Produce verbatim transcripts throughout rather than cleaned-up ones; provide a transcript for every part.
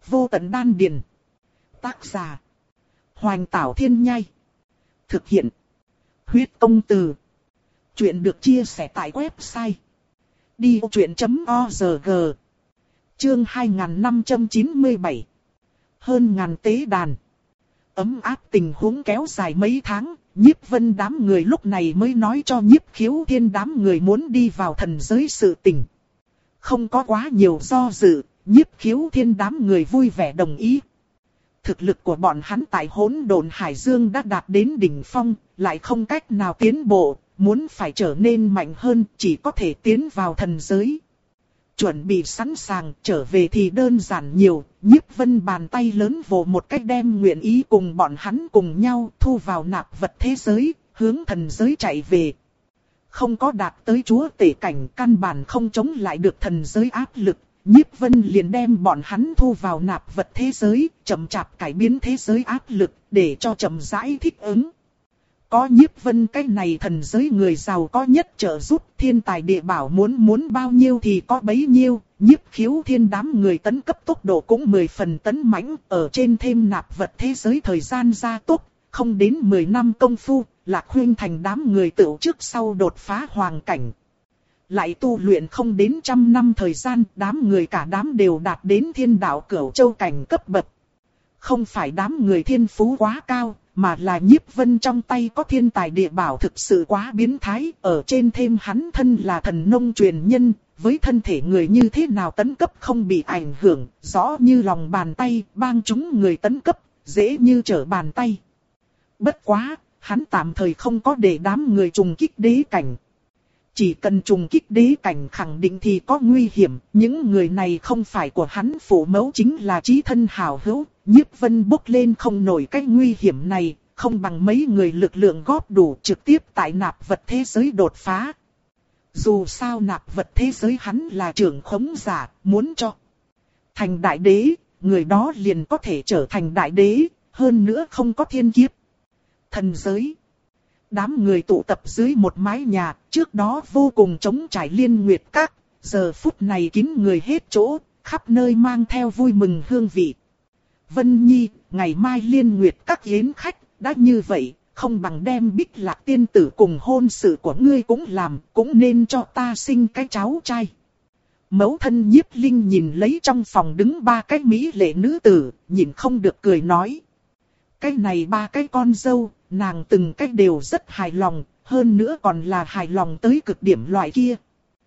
Vô tận đan điền. Tác giả. Hoành Tảo Thiên Nhai. Thực hiện. Huyết Công Từ. Chuyện được chia sẻ tại website đi vô chuyện chấm org. Chương hai nghìn năm trăm chín mươi bảy. Hơn ngàn tế đàn. Ấm áp tình huống kéo dài mấy tháng, Nhiếp Vân đám người lúc này mới nói cho Nhiếp Khiếu Thiên đám người muốn đi vào thần giới sự tình. Không có quá nhiều do dự, Nhiếp Khiếu Thiên đám người vui vẻ đồng ý. Thực lực của bọn hắn tại Hỗn Độn Hải Dương đã đạt đến đỉnh phong, lại không cách nào tiến bộ, muốn phải trở nên mạnh hơn chỉ có thể tiến vào thần giới. Chuẩn bị sẵn sàng, trở về thì đơn giản nhiều, Nhiếp Vân bàn tay lớn vồ một cách đem nguyện ý cùng bọn hắn cùng nhau thu vào nạp vật thế giới, hướng thần giới chạy về. Không có đạt tới chúa tể cảnh, căn bản không chống lại được thần giới áp lực, Nhiếp Vân liền đem bọn hắn thu vào nạp vật thế giới, chậm chạp cải biến thế giới áp lực, để cho chậm rãi thích ứng. Có Nhiếp Vân cái này thần giới người giàu có nhất trợ giúp, thiên tài địa bảo muốn muốn bao nhiêu thì có bấy nhiêu, Nhiếp Khiếu Thiên đám người tấn cấp tốc độ cũng mười phần tấn mãnh, ở trên thêm nạp vật thế giới thời gian gia tốc, không đến mười năm công phu, Lạc Huyên Thành đám người tựu trước sau đột phá hoàng cảnh. Lại tu luyện không đến trăm năm thời gian, đám người cả đám đều đạt đến thiên đạo cửu châu cảnh cấp bậc. Không phải đám người thiên phú quá cao, mà là Nhiếp Vân trong tay có thiên tài địa bảo thực sự quá biến thái, ở trên thêm hắn thân là thần nông truyền nhân, với thân thể người như thế nào tấn cấp không bị ảnh hưởng, rõ như lòng bàn tay, bang chúng người tấn cấp, dễ như trở bàn tay. Bất quá, hắn tạm thời không có để đám người trùng kích đế cảnh. Chỉ cần trùng kích đế cảnh khẳng định thì có nguy hiểm, những người này không phải của hắn phụ mẫu chính là chí thân hảo hữu, Nhiếp Vân bốc lên không nổi cái nguy hiểm này, không bằng mấy người lực lượng góp đủ trực tiếp tại nạp vật thế giới đột phá. Dù sao nạp vật thế giới hắn là trưởng khống giả, muốn cho thành đại đế, người đó liền có thể trở thành đại đế, hơn nữa không có thiên kiếp. Thần giới. Đám người tụ tập dưới một mái nhà, trước đó vô cùng trống trải Liên Nguyệt Các, giờ phút này kín người hết chỗ, khắp nơi mang theo vui mừng hương vị. Vân Nhi, ngày mai Liên Nguyệt Các yến khách, đã như vậy, không bằng đem Bích Lạc tiên tử cùng hôn sự của ngươi cũng làm, cũng nên cho ta sinh cái cháu trai. Mẫu thân Nhiếp Linh nhìn lấy trong phòng đứng ba cái mỹ lệ nữ tử, nhìn không được cười nói. Cái này ba cái con dâu, nàng từng cách đều rất hài lòng, hơn nữa còn là hài lòng tới cực điểm loại kia.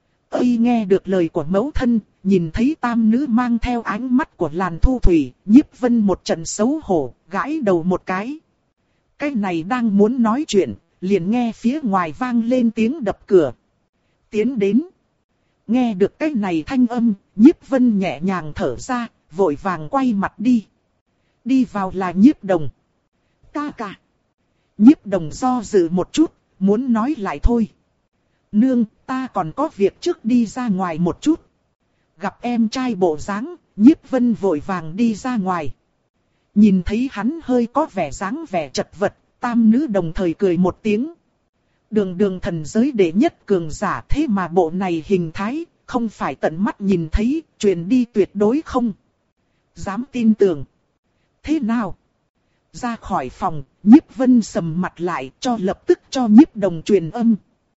Ây nghe được lời của mẫu thân, nhìn thấy tam nữ mang theo ánh mắt của Làn Thu Thủy, Nhiếp Vân một trận xấu hổ, gãi đầu một cái. Cái này đang muốn nói chuyện, liền nghe phía ngoài vang lên tiếng đập cửa. Tiến đến. Nghe được cái này thanh âm, Nhiếp Vân nhẹ nhàng thở ra, vội vàng quay mặt đi. Đi vào là Nhiếp Đồng. Ca ca. Nhiếp Đồng do dự một chút, muốn nói lại thôi. Nương, ta còn có việc trước đi ra ngoài một chút. Gặp em trai bộ dáng, Nhiếp Vân vội vàng đi ra ngoài. Nhìn thấy hắn hơi có vẻ dáng vẻ chật vật, tam nữ đồng thời cười một tiếng. Đường đường thần giới đệ nhất cường giả thế mà bộ này hình thái, không phải tận mắt nhìn thấy, truyền đi tuyệt đối không. Dám tin tưởng. Thế nào? Ra khỏi phòng, Nhiếp Vân sầm mặt lại cho lập tức cho Nhiếp Đồng truyền âm.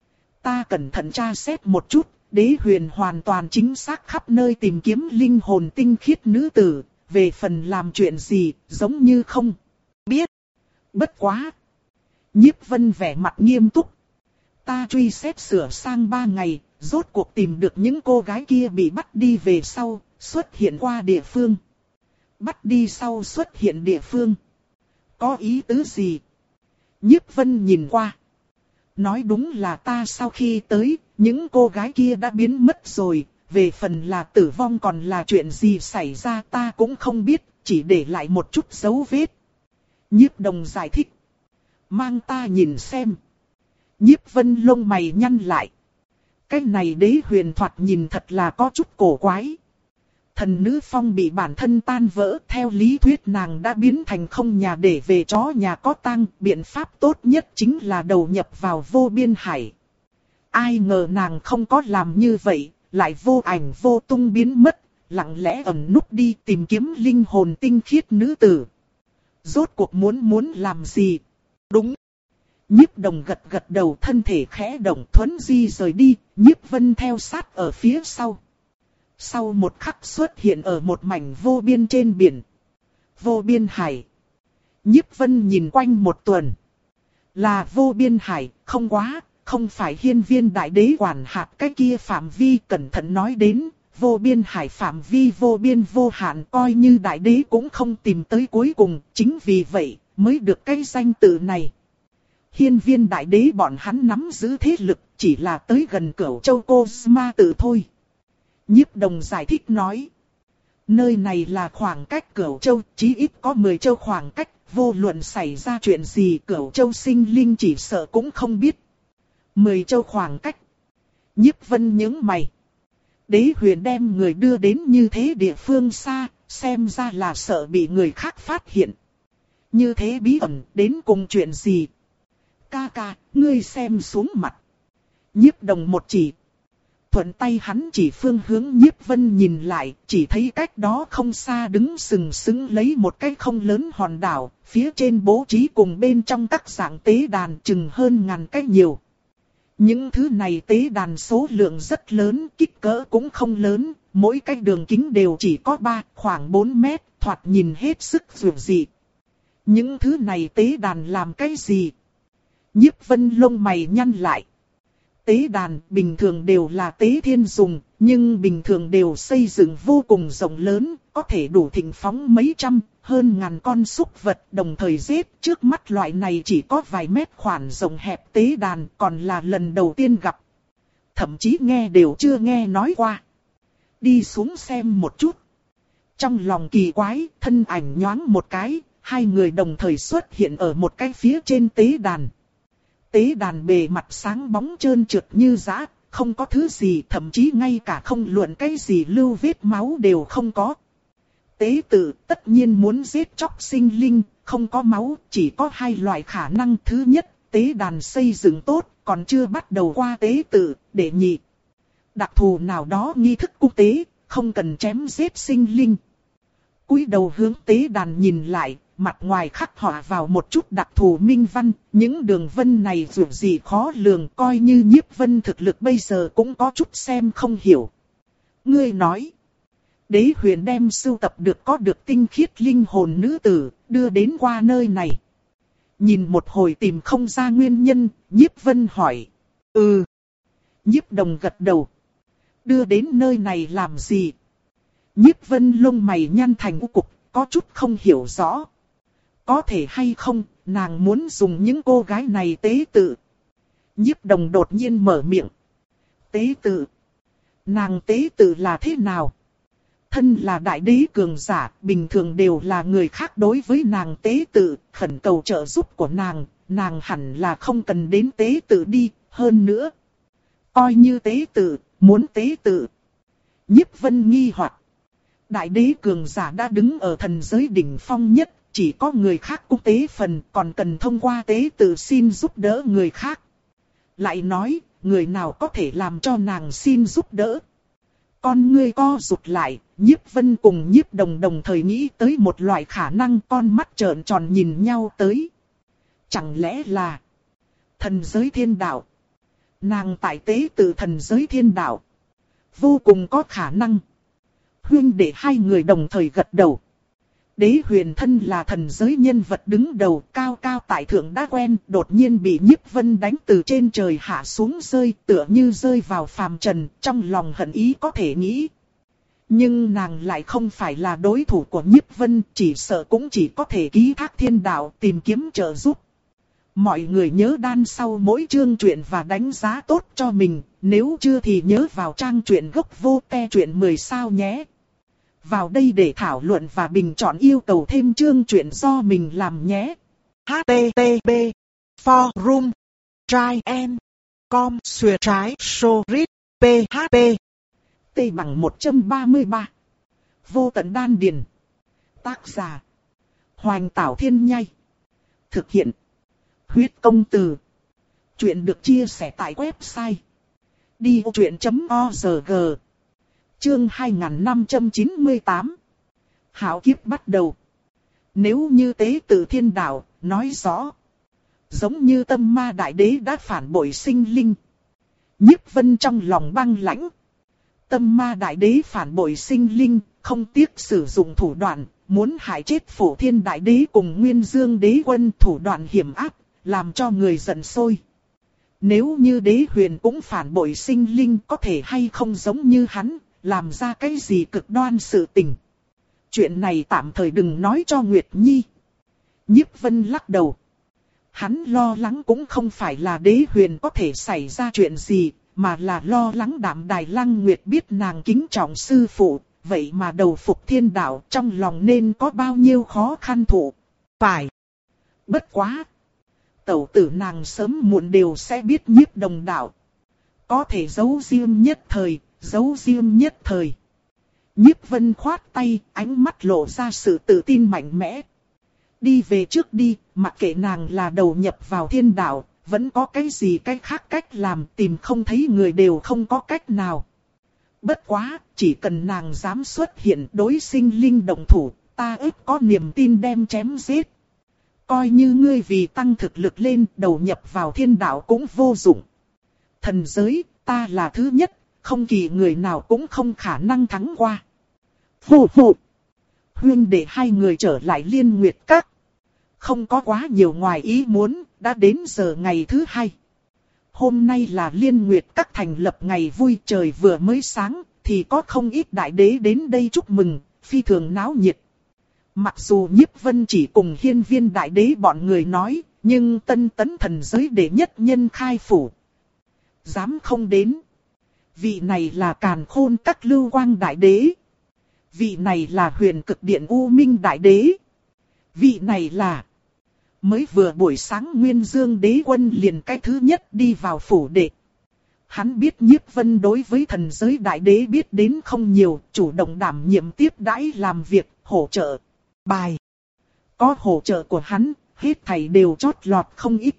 Ta cẩn thận tra xét một chút, Đế Huyền hoàn toàn chính xác khắp nơi tìm kiếm linh hồn tinh khiết nữ tử, về phần làm chuyện gì, giống như không biết. Bất quá. Nhiếp Vân vẻ mặt nghiêm túc. Ta truy xét sửa sang ba ngày, rốt cuộc tìm được những cô gái kia bị bắt đi về sau, xuất hiện qua địa phương. Bắt đi sau xuất hiện địa phương. Có ý tứ gì? Nhiếp Vân nhìn qua. Nói đúng là ta sau khi tới, những cô gái kia đã biến mất rồi, về phần là tử vong còn là chuyện gì xảy ra ta cũng không biết, chỉ để lại một chút dấu vết. Nhiếp Đồng giải thích. Mang ta nhìn xem. Nhiếp Vân lông mày nhăn lại. Cái này Đế Huyền thoạt nhìn thật là có chút cổ quái. Thần nữ phong bị bản thân tan vỡ, theo lý thuyết nàng đã biến thành không nhà để về chó nhà có tang, biện pháp tốt nhất chính là đầu nhập vào vô biên hải. Ai ngờ nàng không có làm như vậy, lại vô ảnh vô tung biến mất, lặng lẽ ẩn núp đi tìm kiếm linh hồn tinh khiết nữ tử. Rốt cuộc muốn muốn làm gì? Đúng. Nhiếp Đồng gật gật đầu, thân thể khẽ động, thuấn di rời đi, Nhiếp Vân theo sát ở phía sau. Sau một khắc xuất hiện ở một mảnh vô biên trên biển. Vô biên hải. Nhiếp Vân nhìn quanh một tuần. Là vô biên hải, không quá, không phải hiên viên đại đế quản hạt cái kia phạm vi, cẩn thận nói đến. Vô biên hải phạm vi vô biên vô hạn, coi như đại đế cũng không tìm tới cuối cùng, chính vì vậy mới được cái danh tự này. Hiên viên đại đế bọn hắn nắm giữ thế lực, chỉ là tới gần Cửu Châu Cosma tự thôi. Nhiếp Đồng giải thích nói. Nơi này là khoảng cách Cửu Châu, chí ít có mười châu khoảng cách, vô luận xảy ra chuyện gì Cửu Châu sinh linh chỉ sợ cũng không biết. Mười châu khoảng cách. Nhiếp Vân nhướng mày. Đế huyền đem người đưa đến như thế địa phương xa, xem ra là sợ bị người khác phát hiện. Như thế bí ẩn, đến cùng chuyện gì? Ca ca, ngươi xem xuống mặt. Nhiếp Đồng một chỉ. Thuận tay hắn chỉ phương hướng Nhiếp Vân nhìn lại, chỉ thấy cách đó không xa đứng sừng sững lấy một cái không lớn hòn đảo, phía trên bố trí cùng bên trong các dạng tế đàn chừng hơn ngàn cái nhiều. Những thứ này tế đàn số lượng rất lớn, kích cỡ cũng không lớn, mỗi cái đường kính đều chỉ có ba, khoảng bốn mét, thoạt nhìn hết sức dường dị. Những thứ này tế đàn làm cái gì? Nhiếp Vân lông mày nhăn lại. Tế đàn bình thường đều là tế thiên dùng, nhưng bình thường đều xây dựng vô cùng rộng lớn, có thể đủ thịnh phóng mấy trăm, hơn ngàn con súc vật đồng thời giết. Trước mắt loại này chỉ có vài mét khoản rộng hẹp tế đàn, còn là lần đầu tiên gặp. Thậm chí nghe đều chưa nghe nói qua. Đi xuống xem một chút. Trong lòng kỳ quái, thân ảnh nhoáng một cái, hai người đồng thời xuất hiện ở một cái phía trên tế đàn. Tế đàn bề mặt sáng bóng trơn trượt như giã, không có thứ gì, thậm chí ngay cả không luận cái gì lưu vết máu đều không có. Tế tự tất nhiên muốn giết chóc sinh linh, không có máu, chỉ có hai loại khả năng. Thứ nhất, tế đàn xây dựng tốt, còn chưa bắt đầu qua tế tự. Đệ nhị, đặc thù nào đó nghi thức cung tế, không cần chém giết sinh linh. Cúi đầu hướng tế đàn nhìn lại, mặt ngoài khắc họa vào một chút đặc thù minh văn, những đường vân này dù gì khó lường, coi như Nhiếp Vân thực lực bây giờ cũng có chút xem không hiểu. Ngươi nói, đế huyền đem sưu tập được có được tinh khiết linh hồn nữ tử, đưa đến qua nơi này. Nhìn một hồi tìm không ra nguyên nhân, Nhiếp Vân hỏi. Ừ. Nhiếp Đồng gật đầu. Đưa đến nơi này làm gì? Nhiếp Vân lông mày nhăn thành u cục, có chút không hiểu rõ. Có thể hay không, nàng muốn dùng những cô gái này tế tự. Nhiếp Đồng đột nhiên mở miệng. Tế tự? Nàng tế tự là thế nào? Thân là đại đế cường giả, bình thường đều là người khác đối với nàng tế tự, khẩn cầu trợ giúp của nàng, nàng hẳn là không cần đến tế tự đi, hơn nữa. Coi như tế tự, muốn tế tự. Nhiếp Vân nghi hoặc. Đại đế cường giả đã đứng ở thần giới đỉnh phong nhất, chỉ có người khác cung tế phần, còn cần thông qua tế tự xin giúp đỡ người khác. Lại nói, người nào có thể làm cho nàng xin giúp đỡ? Con ngươi co rụt lại, Nhiếp Vân cùng Nhiếp Đồng đồng thời nghĩ tới một loại khả năng, con mắt trợn tròn nhìn nhau tới. Chẳng lẽ là thần giới thiên đạo? Nàng tại tế tự thần giới thiên đạo. Vô cùng có khả năng. Huyên đệ hai người đồng thời gật đầu. Đế huyền thân là thần giới nhân vật đứng đầu, cao cao tại thượng đã quen, đột nhiên bị Nhiếp Vân đánh từ trên trời hạ xuống rơi, tựa như rơi vào phàm trần, trong lòng hận ý có thể nghĩ. Nhưng nàng lại không phải là đối thủ của Nhiếp Vân, chỉ sợ cũng chỉ có thể ký thác thiên đạo tìm kiếm trợ giúp. Mọi người nhớ đan sau mỗi chương truyện và đánh giá tốt cho mình, nếu chưa thì nhớ vào trang truyện gốc vô te truyện mười sao nhé. Vào đây để thảo luận và bình chọn yêu cầu thêm chương truyện do mình làm nhé. H T T P Forum Try and Com Xuyệt trái Sorit P H P T bằng một trăm ba mươi ba. Vô tận đan điền. Tác giả Hoành Tảo Thiên Nhai. Thực hiện Huyết Công Từ. Chuyện được chia sẻ tại website đi vô chuyện chấm org. Chương hai nghìn năm trăm chín mươi tám. Hạo kiếp bắt đầu. Nếu như tế tự thiên đạo, nói rõ. Giống như tâm ma đại đế đã phản bội sinh linh. Nhiếp Vân trong lòng băng lãnh. Tâm ma đại đế phản bội sinh linh, không tiếc sử dụng thủ đoạn, muốn hại chết Phổ Thiên đại đế cùng Nguyên Dương đế quân, thủ đoạn hiểm ác, làm cho người giận sôi. Nếu như đế huyền cũng phản bội sinh linh, có thể hay không giống như hắn, làm ra cái gì cực đoan sự tình. Chuyện này tạm thời đừng nói cho Nguyệt Nhi. Nhiếp Vân lắc đầu. Hắn lo lắng cũng không phải là đế huyền có thể xảy ra chuyện gì, mà là lo lắng Đạm Đài Lăng Nguyệt biết nàng kính trọng sư phụ, vậy mà đầu phục thiên đạo, trong lòng nên có bao nhiêu khó khăn thụ. Phải. Bất quá. Tẩu tử nàng sớm muộn đều sẽ biết nhiếp đồng đạo. Có thể giấu riêng nhất thời, giấu riêng nhất thời. Nhiếp Vân khoát tay, ánh mắt lộ ra sự tự tin mạnh mẽ. Đi về trước đi, mặc kệ nàng là đầu nhập vào thiên đạo, vẫn có cái gì cách khác cách làm, tìm không thấy người đều không có cách nào. Bất quá, chỉ cần nàng dám xuất hiện đối sinh linh động thủ, ta ức có niềm tin đem chém giết. Coi như ngươi vì tăng thực lực lên, đầu nhập vào thiên đạo cũng vô dụng. Thần giới, ta là thứ nhất, không kỳ người nào cũng không khả năng thắng qua. Hù hù. Huynh để hai người trở lại Liên Nguyệt Các. Không có quá nhiều ngoài ý muốn, đã đến giờ ngày thứ hai. Hôm nay là Liên Nguyệt Các thành lập ngày vui, trời vừa mới sáng, thì có không ít đại đế đến đây chúc mừng, phi thường náo nhiệt. Mặc dù Nhiếp Vân chỉ cùng Hiên Viên đại đế bọn người nói, nhưng Tân Tấn thần giới đệ nhất nhân khai phủ. Dám không đến. Vị này là Càn Khôn Các Lưu Quang đại đế. Vị này là Huyền Cực Điện U Minh đại đế. Vị này là... Mới vừa buổi sáng Nguyên Dương đế quân liền cái thứ nhất đi vào phủ đệ. Hắn biết Nhiếp Vân đối với thần giới đại đế biết đến không nhiều, chủ động đảm nhiệm tiếp đãi làm việc, hỗ trợ. Bài. Có hỗ trợ của hắn, hết thảy đều chót lọt không ít.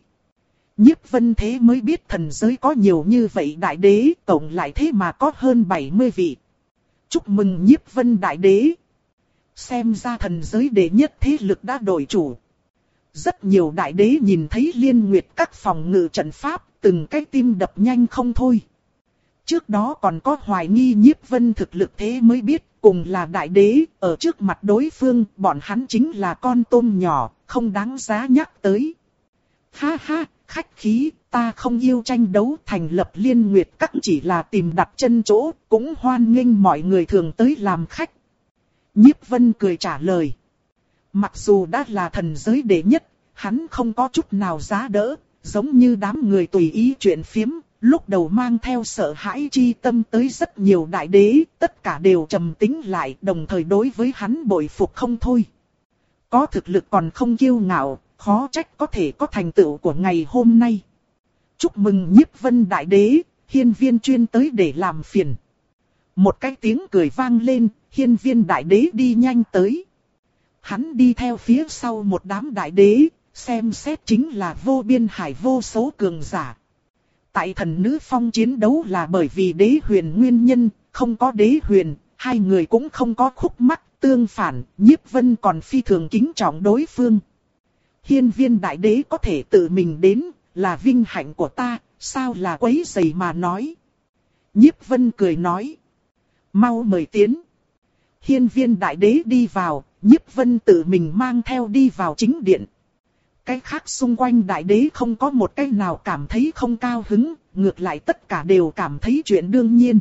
Nhiếp Vân thế mới biết thần giới có nhiều như vậy đại đế, tổng lại thế mà có hơn bảy mươi vị. Chúc mừng Nhiếp Vân đại đế. Xem ra thần giới đệ nhất thế lực đã đổi chủ. Rất nhiều đại đế nhìn thấy Liên Nguyệt Các phòng ngự trận pháp, từng cái tim đập nhanh không thôi. Trước đó còn có hoài nghi Nhiếp Vân thực lực thế mới biết, cùng là đại đế, ở trước mặt đối phương, bọn hắn chính là con tôm nhỏ, không đáng giá nhắc tới. Ha ha, khách khí, ta không yêu tranh đấu, thành lập Liên Nguyệt Các chỉ là tìm đặt chân chỗ, cũng hoan nghênh mọi người thường tới làm khách. Nhiếp Vân cười trả lời. Mặc dù đã là thần giới đệ nhất, hắn không có chút nào giá đỡ, giống như đám người tùy ý chuyện phiếm, lúc đầu mang theo sợ hãi chi tâm tới rất nhiều đại đế, tất cả đều trầm tĩnh lại, đồng thời đối với hắn bội phục không thôi. Có thực lực còn không kiêu ngạo, khó trách có thể có thành tựu của ngày hôm nay. Chúc mừng Nhiếp Vân đại đế, Hiên Viên chuyên tới để làm phiền. Một cái tiếng cười vang lên, Hiên Viên đại đế đi nhanh tới. Hắn đi theo phía sau một đám đại đế, xem xét chính là vô biên hải vô số cường giả. Tại thần nữ phong chiến đấu là bởi vì đế huyền nguyên nhân, không có đế huyền, hai người cũng không có khúc mắc, tương phản, Nhiếp Vân còn phi thường kính trọng đối phương. Hiên Viên đại đế có thể tự mình đến, là vinh hạnh của ta, sao là quấy rầy mà nói. Nhiếp Vân cười nói. Mau mời tiến. Hiên Viên đại đế đi vào, Nhiếp Vân tự mình mang theo đi vào chính điện. Cái khác xung quanh đại đế không có một cái nào cảm thấy không cao hứng, ngược lại tất cả đều cảm thấy chuyện đương nhiên.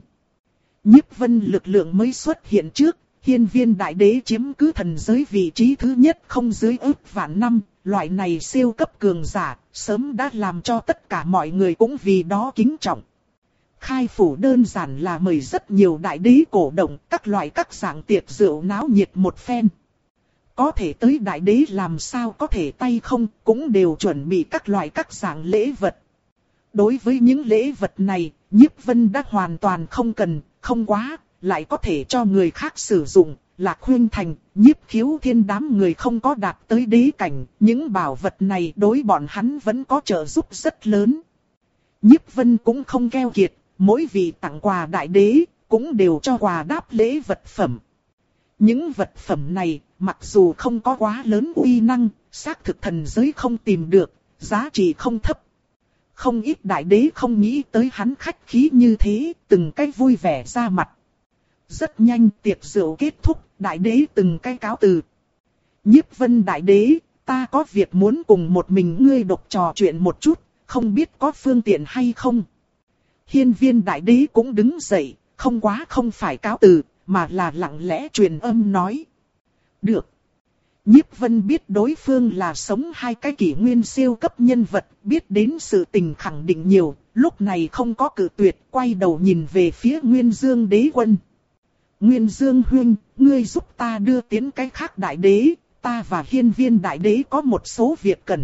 Nhiếp Vân lực lượng mới xuất hiện trước, Hiên Viên đại đế chiếm cứ thần giới vị trí thứ nhất không dưới ước vạn năm, loại này siêu cấp cường giả, sớm đã làm cho tất cả mọi người cũng vì đó kính trọng. Khai phủ đơn giản là mời rất nhiều đại đế cổ động, các loại các dạng tiệc rượu náo nhiệt một phen. Có thể tới đại đế làm sao có thể tay không, cũng đều chuẩn bị các loại các dạng lễ vật. Đối với những lễ vật này, Nhiếp Vân đã hoàn toàn không cần, không quá, lại có thể cho người khác sử dụng. Lạc Khuynh Thành, Nhiếp Khiếu Thiên đám người không có đạt tới đế cảnh, những bảo vật này đối bọn hắn vẫn có trợ giúp rất lớn. Nhiếp Vân cũng không keo kiệt, mỗi vị tặng quà đại đế, cũng đều cho quà đáp lễ vật phẩm. Những vật phẩm này, mặc dù không có quá lớn uy năng, xác thực thần giới không tìm được, giá trị không thấp. Không ít đại đế không nghĩ tới hắn khách khí như thế, từng cái vui vẻ ra mặt. Rất nhanh tiệc rượu kết thúc, đại đế từng cái cáo từ. Nhiếp Vân đại đế, ta có việc muốn cùng một mình ngươi độc trò chuyện một chút, không biết có phương tiện hay không. Hiên Viên đại đế cũng đứng dậy, không quá không phải cáo từ, mà là lặng lẽ truyền âm nói. Được. Nhiếp Vân biết đối phương là sống hai cái kỷ nguyên siêu cấp nhân vật, biết đến sự tình khẳng định nhiều, lúc này không có cự tuyệt, quay đầu nhìn về phía Nguyên Dương đế quân. Nguyên Dương huynh, ngươi giúp ta đưa tiến cái khác đại đế, ta và Hiên Viên đại đế có một số việc cần.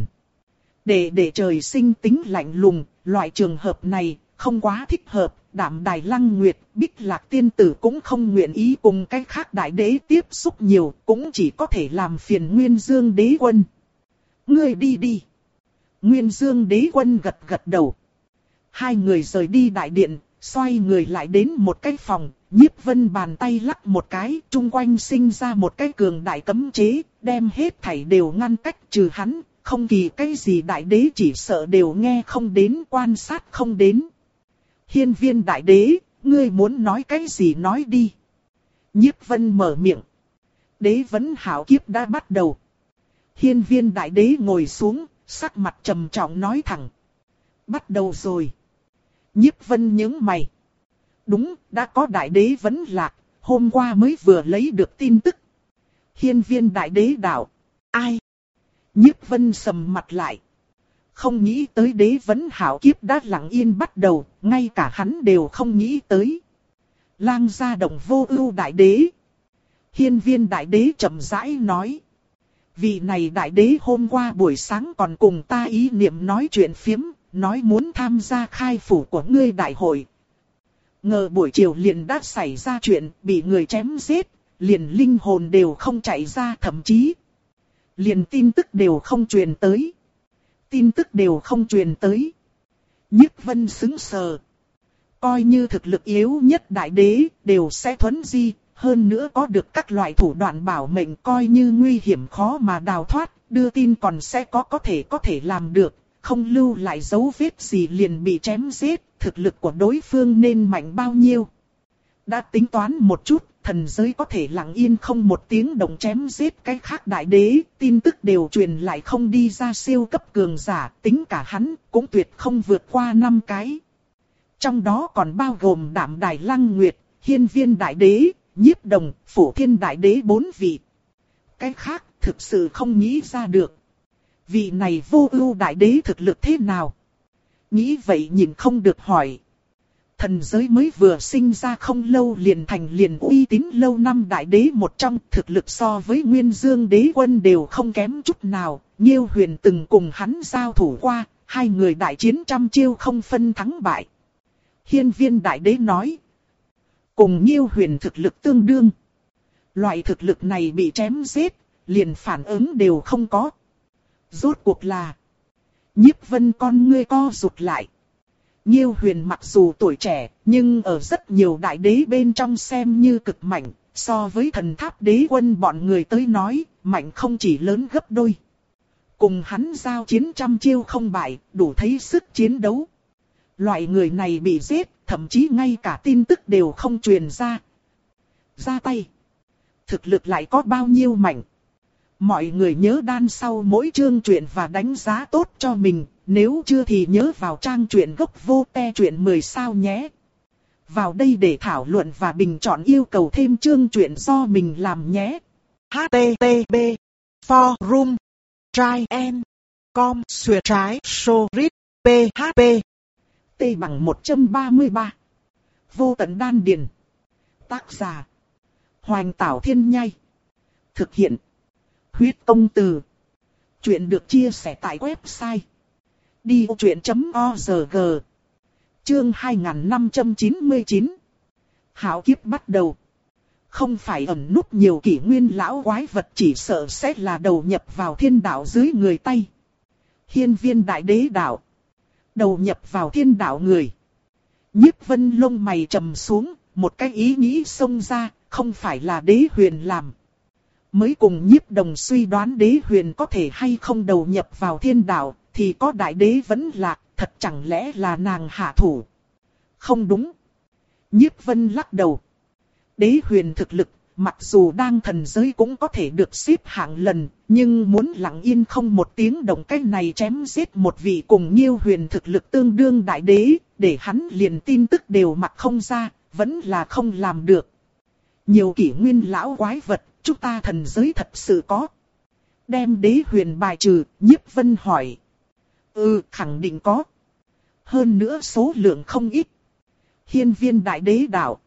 Để để trời sinh tính lạnh lùng, loại trường hợp này không quá thích hợp, Đạm Đài Lăng Nguyệt, Bích Lạc tiên tử cũng không nguyện ý cùng cái khác đại đế tiếp xúc nhiều, cũng chỉ có thể làm phiền Nguyên Dương đế quân. Ngươi đi đi. Nguyên Dương đế quân gật gật đầu. Hai người rời đi đại điện, xoay người lại đến một cái phòng, Nhiếp Vân bàn tay lắc một cái, chung quanh sinh ra một cái cường đại cấm chế, đem hết thảy đều ngăn cách trừ hắn, không kỳ cái gì đại đế chỉ sợ đều nghe không đến, quan sát không đến. Hiên Viên đại đế, ngươi muốn nói cái gì nói đi. Nhiếp Vân mở miệng. Đế vấn hảo kiếp đã bắt đầu. Hiên Viên đại đế ngồi xuống, sắc mặt trầm trọng nói thẳng. Bắt đầu rồi. Nhiếp Vân nhướng mày. Đúng, đã có đại đế vấn lạc, hôm qua mới vừa lấy được tin tức. Hiên Viên đại đế đạo. Ai? Nhiếp Vân sầm mặt lại. Không nghĩ tới đế vấn hảo kiếp đã lặng yên bắt đầu, ngay cả hắn đều không nghĩ tới. Lang gia động vô ưu đại đế. Hiên Viên đại đế chậm rãi nói. Vị này đại đế hôm qua buổi sáng còn cùng ta ý niệm nói chuyện phiếm, nói muốn tham gia khai phủ của ngươi đại hội. Ngờ buổi chiều liền đã xảy ra chuyện, bị người chém giết, liền linh hồn đều không chạy ra, thậm chí liền tin tức đều không truyền tới. Tin tức đều không truyền tới. Nhiếp Vân sững sờ. Coi như thực lực yếu nhất đại đế, đều sẽ thuấn di, hơn nữa có được các loại thủ đoạn bảo mệnh, coi như nguy hiểm khó mà đào thoát, đưa tin còn sẽ có có thể có thể làm được, không lưu lại dấu vết gì liền bị chém giết, thực lực của đối phương nên mạnh bao nhiêu. Đã tính toán một chút, thần giới có thể lặng yên không một tiếng động chém giết cái khác đại đế, tin tức đều truyền lại không đi ra siêu cấp cường giả, tính cả hắn cũng tuyệt không vượt qua năm cái. Trong đó còn bao gồm Đạm Đài Lăng Nguyệt, Hiên Viên đại đế, Nhiếp Đồng, Phổ Thiên đại đế bốn vị. Cái khác thực sự không nghĩ ra được. Vị này vô ưu đại đế thực lực thế nào? Nghĩ vậy nhìn không được hỏi. Thần giới mới vừa sinh ra không lâu liền thành liền uy tín lâu năm đại đế một trong, thực lực so với Nguyên Dương đế quân đều không kém chút nào. Nhiêu Huyền từng cùng hắn giao thủ qua, hai người đại chiến trăm chiêu không phân thắng bại. Hiên Viên đại đế nói. Cùng Nhiêu Huyền thực lực tương đương. Loại thực lực này bị chém giết, liền phản ứng đều không có. Rốt cuộc là. Nhiếp Vân con ngươi co rụt lại. Nhiêu Huyền mặc dù tuổi trẻ, nhưng ở rất nhiều đại đế bên trong xem như cực mạnh, so với Thần Tháp đế quân bọn người tới nói, mạnh không chỉ lớn gấp đôi. Cùng hắn giao chiến trăm chiêu không bại, đủ thấy sức chiến đấu. Loại người này bị giết, thậm chí ngay cả tin tức đều không truyền ra. Ra tay. Thực lực lại có bao nhiêu mạnh. Mọi người nhớ đan sau mỗi chương truyện và đánh giá tốt cho mình, nếu chưa thì nhớ vào trang truyện gốc vô te truyện mười sao nhé. Vào đây để thảo luận và bình chọn yêu cầu thêm chương truyện do mình làm nhé. H T T P Forum Try and Com Xuyệt trái Sorit P H P T bằng một trăm ba mươi ba. Vô tận đan điền. Tác giả Hoành Tảo Thiên Nhai. Thực hiện Huyết Công Từ. Chuyện được chia sẻ tại website đi ô truyện chấm org. Chương hai nghìn năm trăm chín mươi chín. Hạo kiếp bắt đầu. Không phải ẩn núp nhiều kỷ nguyên lão quái vật, chỉ sợ sẽ là đầu nhập vào thiên đạo dưới người Tây. Hiên Viên đại đế đạo. Đầu nhập vào thiên đạo người. Nhiếp Vân lông mày trầm xuống, một cái ý nghĩ xông ra, không phải là Đế Huyền làm. Mới cùng Nhiếp Đồng suy đoán Đế Huyền có thể hay không đầu nhập vào thiên đạo, thì có đại đế vẫn lạc, thật chẳng lẽ là nàng hạ thủ. Không đúng. Nhiếp Vân lắc đầu. Đế Huyền thực lực, mặc dù đang thần giới cũng có thể được xếp hạng lần, nhưng muốn lặng yên không một tiếng động cách này chém giết một vị cùng Nhiêu Huyền thực lực tương đương đại đế, để hắn liền tin tức đều mặc không ra, vẫn là không làm được. Nhiều kỷ nguyên lão quái vật, chúng ta thần giới thật sự có. Đem Đế Huyền bài trừ, Nhiếp Vân hỏi. Ừ, khẳng định có. Hơn nữa số lượng không ít. Hiên Viên đại đế đạo.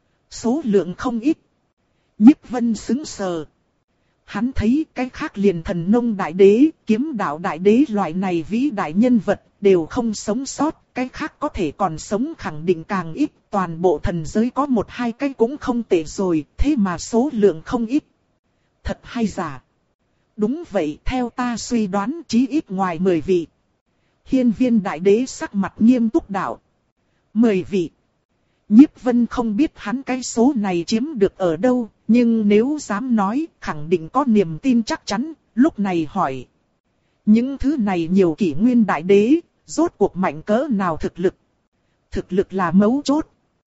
Số lượng không ít. Nhiếp Vân sững sờ. Hắn thấy cái khác liền thần nông đại đế, kiếm đạo đại đế loại này vĩ đại nhân vật đều không sống sót. Cái khác có thể còn sống khẳng định càng ít. Toàn bộ thần giới có một hai cái cũng không tệ rồi, thế mà số lượng không ít. Thật hay giả? Đúng vậy, theo ta suy đoán chí ít ngoài mười vị. Hiên Viên đại đế sắc mặt nghiêm túc đạo. Mười vị. Nhiếp Vân không biết hắn cái số này chiếm được ở đâu, nhưng nếu dám nói, khẳng định có niềm tin chắc chắn, lúc này hỏi. Những thứ này nhiều kỷ nguyên đại đế, rốt cuộc mạnh cỡ nào thực lực? Thực lực là mấu chốt.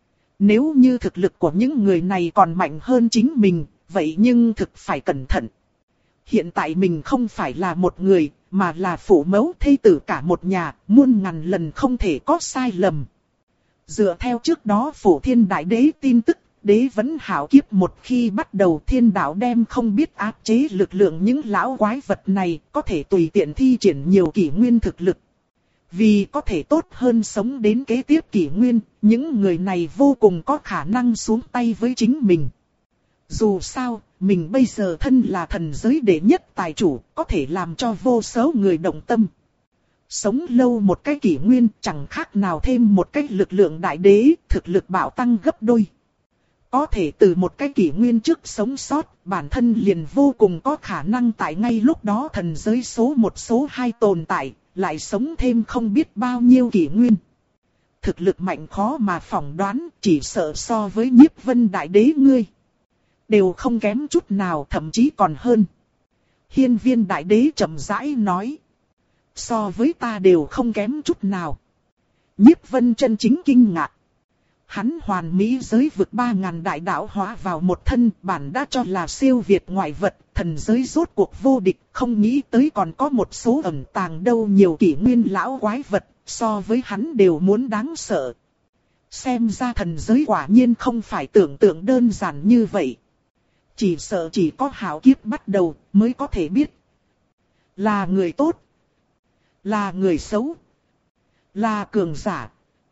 Nếu như thực lực của những người này còn mạnh hơn chính mình, vậy nhưng thực phải cẩn thận. Hiện tại mình không phải là một người, mà là phụ mẫu thê tử cả một nhà, muôn ngàn lần không thể có sai lầm. Dựa theo trước đó Phổ Thiên Đại Đế tin tức, đế vẫn hảo kiếp một khi bắt đầu thiên đạo đem không biết áp chế lực lượng những lão quái vật này, có thể tùy tiện thi triển nhiều kỷ nguyên thực lực. Vì có thể tốt hơn sống đến kế tiếp kỷ nguyên, những người này vô cùng có khả năng xuống tay với chính mình. Dù sao, mình bây giờ thân là thần giới đệ nhất tài chủ, có thể làm cho vô số người động tâm. Sống lâu một cái kỷ nguyên chẳng khác nào thêm một cái lực lượng đại đế, thực lực bạo tăng gấp đôi. Có thể từ một cái kỷ nguyên trước sống sót, bản thân liền vô cùng có khả năng tại ngay lúc đó thần giới số một số hai tồn tại, lại sống thêm không biết bao nhiêu kỷ nguyên. Thực lực mạnh khó mà phỏng đoán, chỉ sợ so với Nhiếp Vân đại đế ngươi. Đều không kém chút nào, thậm chí còn hơn. Hiên Viên đại đế chậm rãi nói. So với ta đều không kém chút nào. Nhiếp Vân chân chính kinh ngạc. Hắn hoàn mỹ giới vực ba ngàn đại đạo hóa vào một thân, bản đã cho là siêu việt ngoại vật, thần giới rốt cuộc vô địch, không nghĩ tới còn có một số ẩn tàng đâu nhiều kỷ nguyên lão quái vật, so với hắn đều muốn đáng sợ. Xem ra thần giới quả nhiên không phải tưởng tượng đơn giản như vậy. Chỉ sợ chỉ có hảo kiếp bắt đầu mới có thể biết. Là người tốt, là người xấu, là cường giả,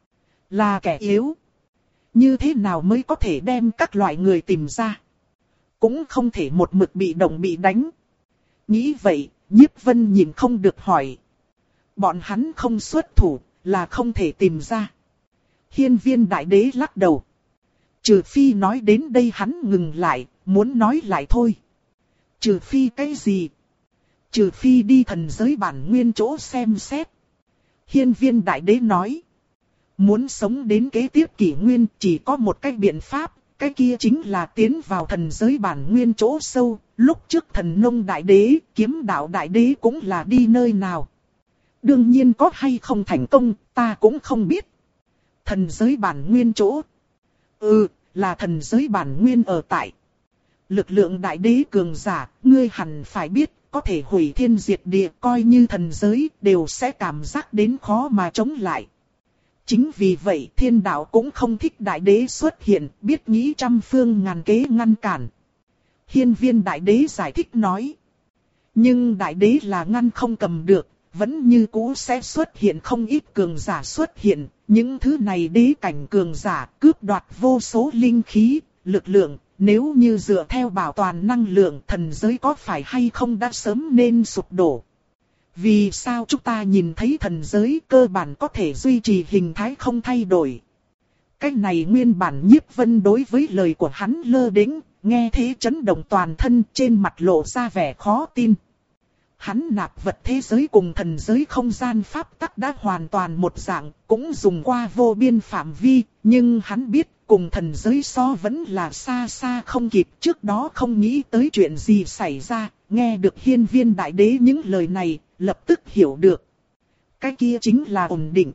là kẻ yếu. Như thế nào mới có thể đem các loại người tìm ra? Cũng không thể một mực bị động bị đánh. Nghĩ vậy, Nhiếp Vân nhìn không được hỏi. Bọn hắn không xuất thủ, là không thể tìm ra. Hiên Viên đại đế lắc đầu. Trừ phi nói đến đây hắn ngừng lại, muốn nói lại thôi. Trừ phi cái gì? Trừ phi đi thần giới bản nguyên chỗ xem xét. Hiên Viên đại đế nói. Muốn sống đến kế tiếp kỷ nguyên chỉ có một cái biện pháp, cái kia chính là tiến vào thần giới bản nguyên chỗ sâu. Lúc trước thần nông đại đế, kiếm đạo đại đế cũng là đi nơi nào. Đương nhiên có hay không thành công, ta cũng không biết. Thần giới bản nguyên chỗ. Ừ, là thần giới bản nguyên ở tại. Lực lượng đại đế cường giả, ngươi hẳn phải biết, có thể hủy thiên diệt địa, coi như thần giới, đều sẽ cảm giác đến khó mà chống lại. Chính vì vậy thiên đạo cũng không thích đại đế xuất hiện, biết nghĩ trăm phương ngàn kế ngăn cản. Hiên Viên đại đế giải thích nói. Nhưng đại đế là ngăn không cầm được, vẫn như cũ sẽ xuất hiện không ít cường giả xuất hiện. Những thứ này đế cảnh cường giả cướp đoạt vô số linh khí, lực lượng. Nếu như dựa theo bảo toàn năng lượng thần giới có phải hay không đã sớm nên sụp đổ. Vì sao chúng ta nhìn thấy thần giới cơ bản có thể duy trì hình thái không thay đổi? Cái này nguyên bản Nhiếp Vân đối với lời của hắn lơ đễnh, nghe thế chấn động toàn thân trên mặt lộ ra vẻ khó tin. Hắn nạp vật thế giới cùng thần giới không gian pháp tắc đã hoàn toàn một dạng, cũng dùng qua vô biên phạm vi, nhưng hắn biết cùng thần giới so vẫn là xa xa không kịp. Trước đó không nghĩ tới chuyện gì xảy ra, nghe được hiên viên đại đế những lời này, lập tức hiểu được. Cái kia chính là ổn định.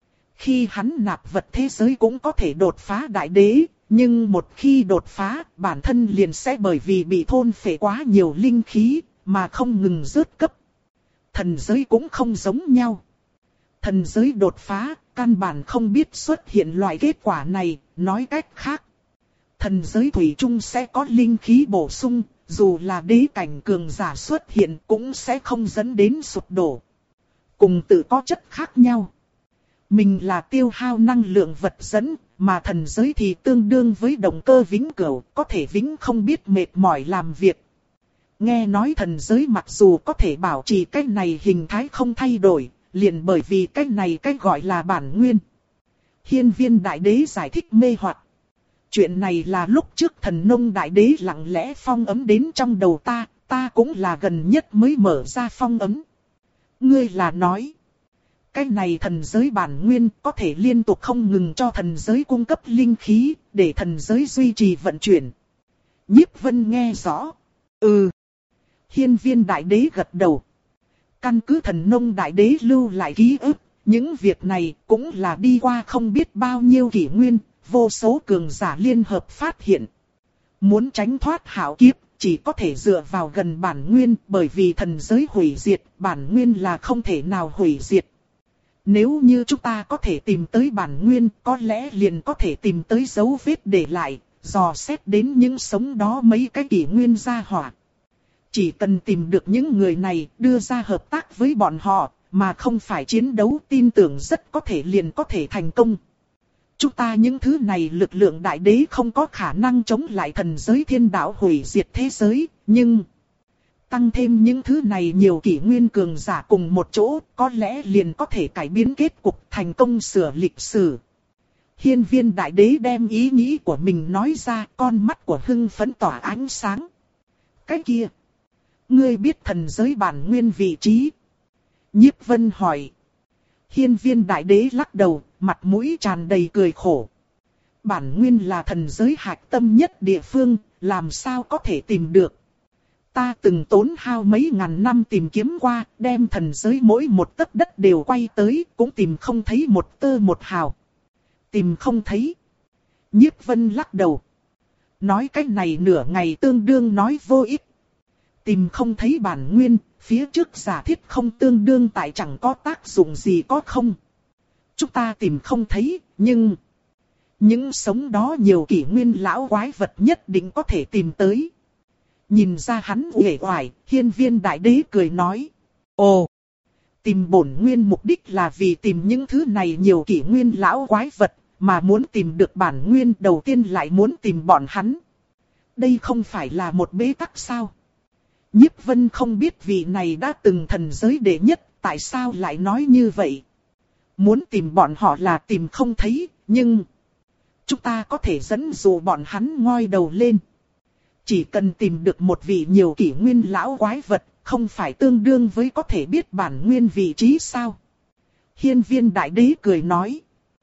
Khi hắn nạp vật thế giới cũng có thể đột phá đại đế, nhưng một khi đột phá, bản thân liền sẽ bởi vì bị thôn phệ quá nhiều linh khí, mà không ngừng rớt cấp. Thần giới cũng không giống nhau. Thần giới đột phá, căn bản không biết xuất hiện loại kết quả này, nói cách khác. Thần giới thủy chung sẽ có linh khí bổ sung, dù là đế cảnh cường giả xuất hiện cũng sẽ không dẫn đến sụp đổ. Cùng tự có chất khác nhau. Mình là tiêu hao năng lượng vật dẫn, mà thần giới thì tương đương với động cơ vĩnh cửu, có thể vĩnh không biết mệt mỏi làm việc. Nghe nói thần giới mặc dù có thể bảo trì cái này hình thái không thay đổi, liền bởi vì cái này cái gọi là bản nguyên. Hiên viên đại đế giải thích mê hoặc. Chuyện này là lúc trước thần nông đại đế lặng lẽ phong ấm đến trong đầu ta, ta cũng là gần nhất mới mở ra phong ấm. Ngươi là nói, cái này thần giới bản nguyên có thể liên tục không ngừng cho thần giới cung cấp linh khí, để thần giới duy trì vận chuyển. Nhiếp Vân nghe rõ. Ừ. Hiên viên đại đế gật đầu. Căn cứ thần nông đại đế lưu lại ký ức, những việc này cũng là đi qua không biết bao nhiêu kỷ nguyên, vô số cường giả liên hợp phát hiện. Muốn tránh thoát hạo kiếp, chỉ có thể dựa vào gần bản nguyên, bởi vì thần giới hủy diệt, bản nguyên là không thể nào hủy diệt. Nếu như chúng ta có thể tìm tới bản nguyên, có lẽ liền có thể tìm tới dấu vết để lại, dò xét đến những sống đó mấy cái kỷ nguyên gia hỏa. Chỉ cần tìm được những người này, đưa ra hợp tác với bọn họ, mà không phải chiến đấu, tin tưởng rất có thể liền có thể thành công. Chúng ta những thứ này lực lượng đại đế không có khả năng chống lại thần giới thiên đạo hủy diệt thế giới, nhưng tăng thêm những thứ này nhiều kỷ nguyên cường giả cùng một chỗ, có lẽ liền có thể cải biến kết cục, thành công sửa lịch sử. Hiên viên đại đế đem ý nghĩ của mình nói ra, con mắt của hưng phấn tỏa ánh sáng. Cái kia, ngươi biết thần giới bản nguyên vị trí? Nhiếp Vân hỏi. Hiên viên đại đế lắc đầu, mặt mũi tràn đầy cười khổ. Bản nguyên là thần giới hạch tâm nhất địa phương, làm sao có thể tìm được? Ta từng tốn hao mấy ngàn năm tìm kiếm qua, đem thần giới mỗi một tấc đất đều quay tới, cũng tìm không thấy một tơ một hào. Tìm không thấy. Nhiếp Vân lắc đầu. Nói cách này nửa ngày tương đương nói vô ích. Tìm không thấy bản nguyên, phía trước giả thiết không tương đương tại chẳng có tác dụng gì có không. Chúng ta tìm không thấy, nhưng những sống đó nhiều kỷ nguyên lão quái vật nhất định có thể tìm tới. Nhìn ra hắn uể oải, hiên viên đại đế cười nói. Ồ, tìm bổn nguyên mục đích là vì tìm những thứ này nhiều kỷ nguyên lão quái vật, mà muốn tìm được bản nguyên đầu tiên lại muốn tìm bọn hắn. Đây không phải là một bế tắc sao? Nhiếp Vân không biết vị này đã từng thần giới đệ nhất, tại sao lại nói như vậy? Muốn tìm bọn họ là tìm không thấy, nhưng chúng ta có thể dẫn dụ bọn hắn ngoi đầu lên. Chỉ cần tìm được một vị nhiều kỷ nguyên lão quái vật, không phải tương đương với có thể biết bản nguyên vị trí sao? Hiên viên đại đế cười nói.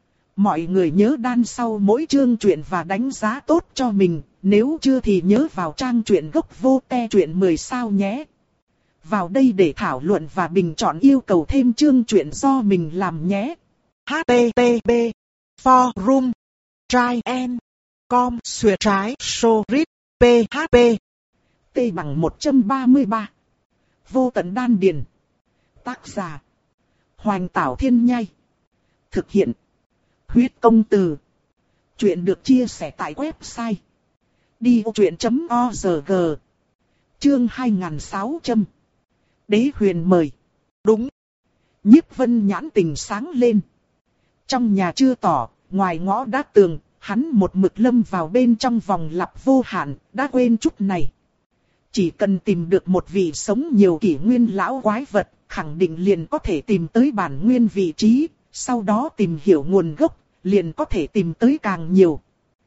Mọi người nhớ đan sau mỗi chương truyện và đánh giá tốt cho mình, nếu chưa thì nhớ vào trang truyện gốc vô te truyện mười sao nhé. Vào đây để thảo luận và bình chọn yêu cầu thêm chương truyện do mình làm nhé. H T T P Forum Try and Com Xuyệt trái Sorit P H P T bằng một trăm ba mươi ba. Vô tận đan điền. Tác giả Hoành Tảo Thiên Nhai. Thực hiện Huyết Công Từ. Chuyện được chia sẻ tại website đi ô truyện chấm org. Chương hai nghìn sáu trăm. Đế huyền mời. Đúng. Nhiếp Vân nhãn tình sáng lên. Trong nhà chưa tỏ, ngoài ngõ đã tường, hắn một mực lâm vào bên trong vòng lặp vô hạn, đã quên chút này. Chỉ cần tìm được một vị sống nhiều kỷ nguyên lão quái vật, khẳng định liền có thể tìm tới bản nguyên vị trí, sau đó tìm hiểu nguồn gốc, liền có thể tìm tới càng nhiều.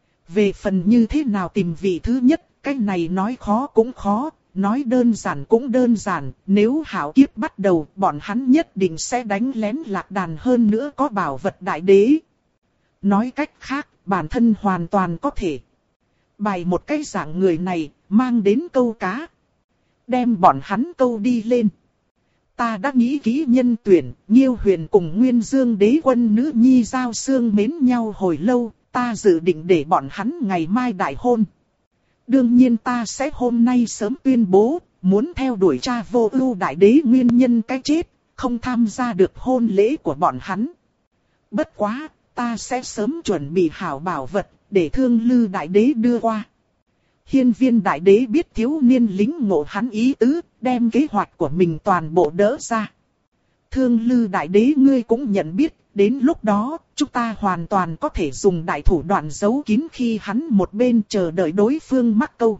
Về phần như thế nào tìm vị thứ nhất, cái này nói khó cũng khó, nói đơn giản cũng đơn giản, nếu hạo kiếp bắt đầu, bọn hắn nhất định sẽ đánh lén lạc đàn, hơn nữa có bảo vật đại đế. Nói cách khác, bản thân hoàn toàn có thể bày một cái dạng người này, mang đến câu cá. Đem bọn hắn câu đi lên. Ta đã nghĩ kỹ nhân tuyển, Nhiêu Huyền cùng Nguyên Dương đế quân nữ nhi giao xương mến nhau hồi lâu, ta dự định để bọn hắn ngày mai đại hôn. Đương nhiên ta sẽ hôm nay sớm tuyên bố, muốn theo đuổi cha vô ưu đại đế nguyên nhân cái chết, không tham gia được hôn lễ của bọn hắn. Bất quá, ta sẽ sớm chuẩn bị hảo bảo vật, để Thương Lư đại đế đưa qua. Hiên Viên đại đế biết thiếu niên lính ngộ hắn ý tứ, đem kế hoạch của mình toàn bộ đỡ ra. Thương Lư đại đế ngươi cũng nhận biết, đến lúc đó, chúng ta hoàn toàn có thể dùng đại thủ đoạn giấu kín khi hắn một bên chờ đợi đối phương mắc câu.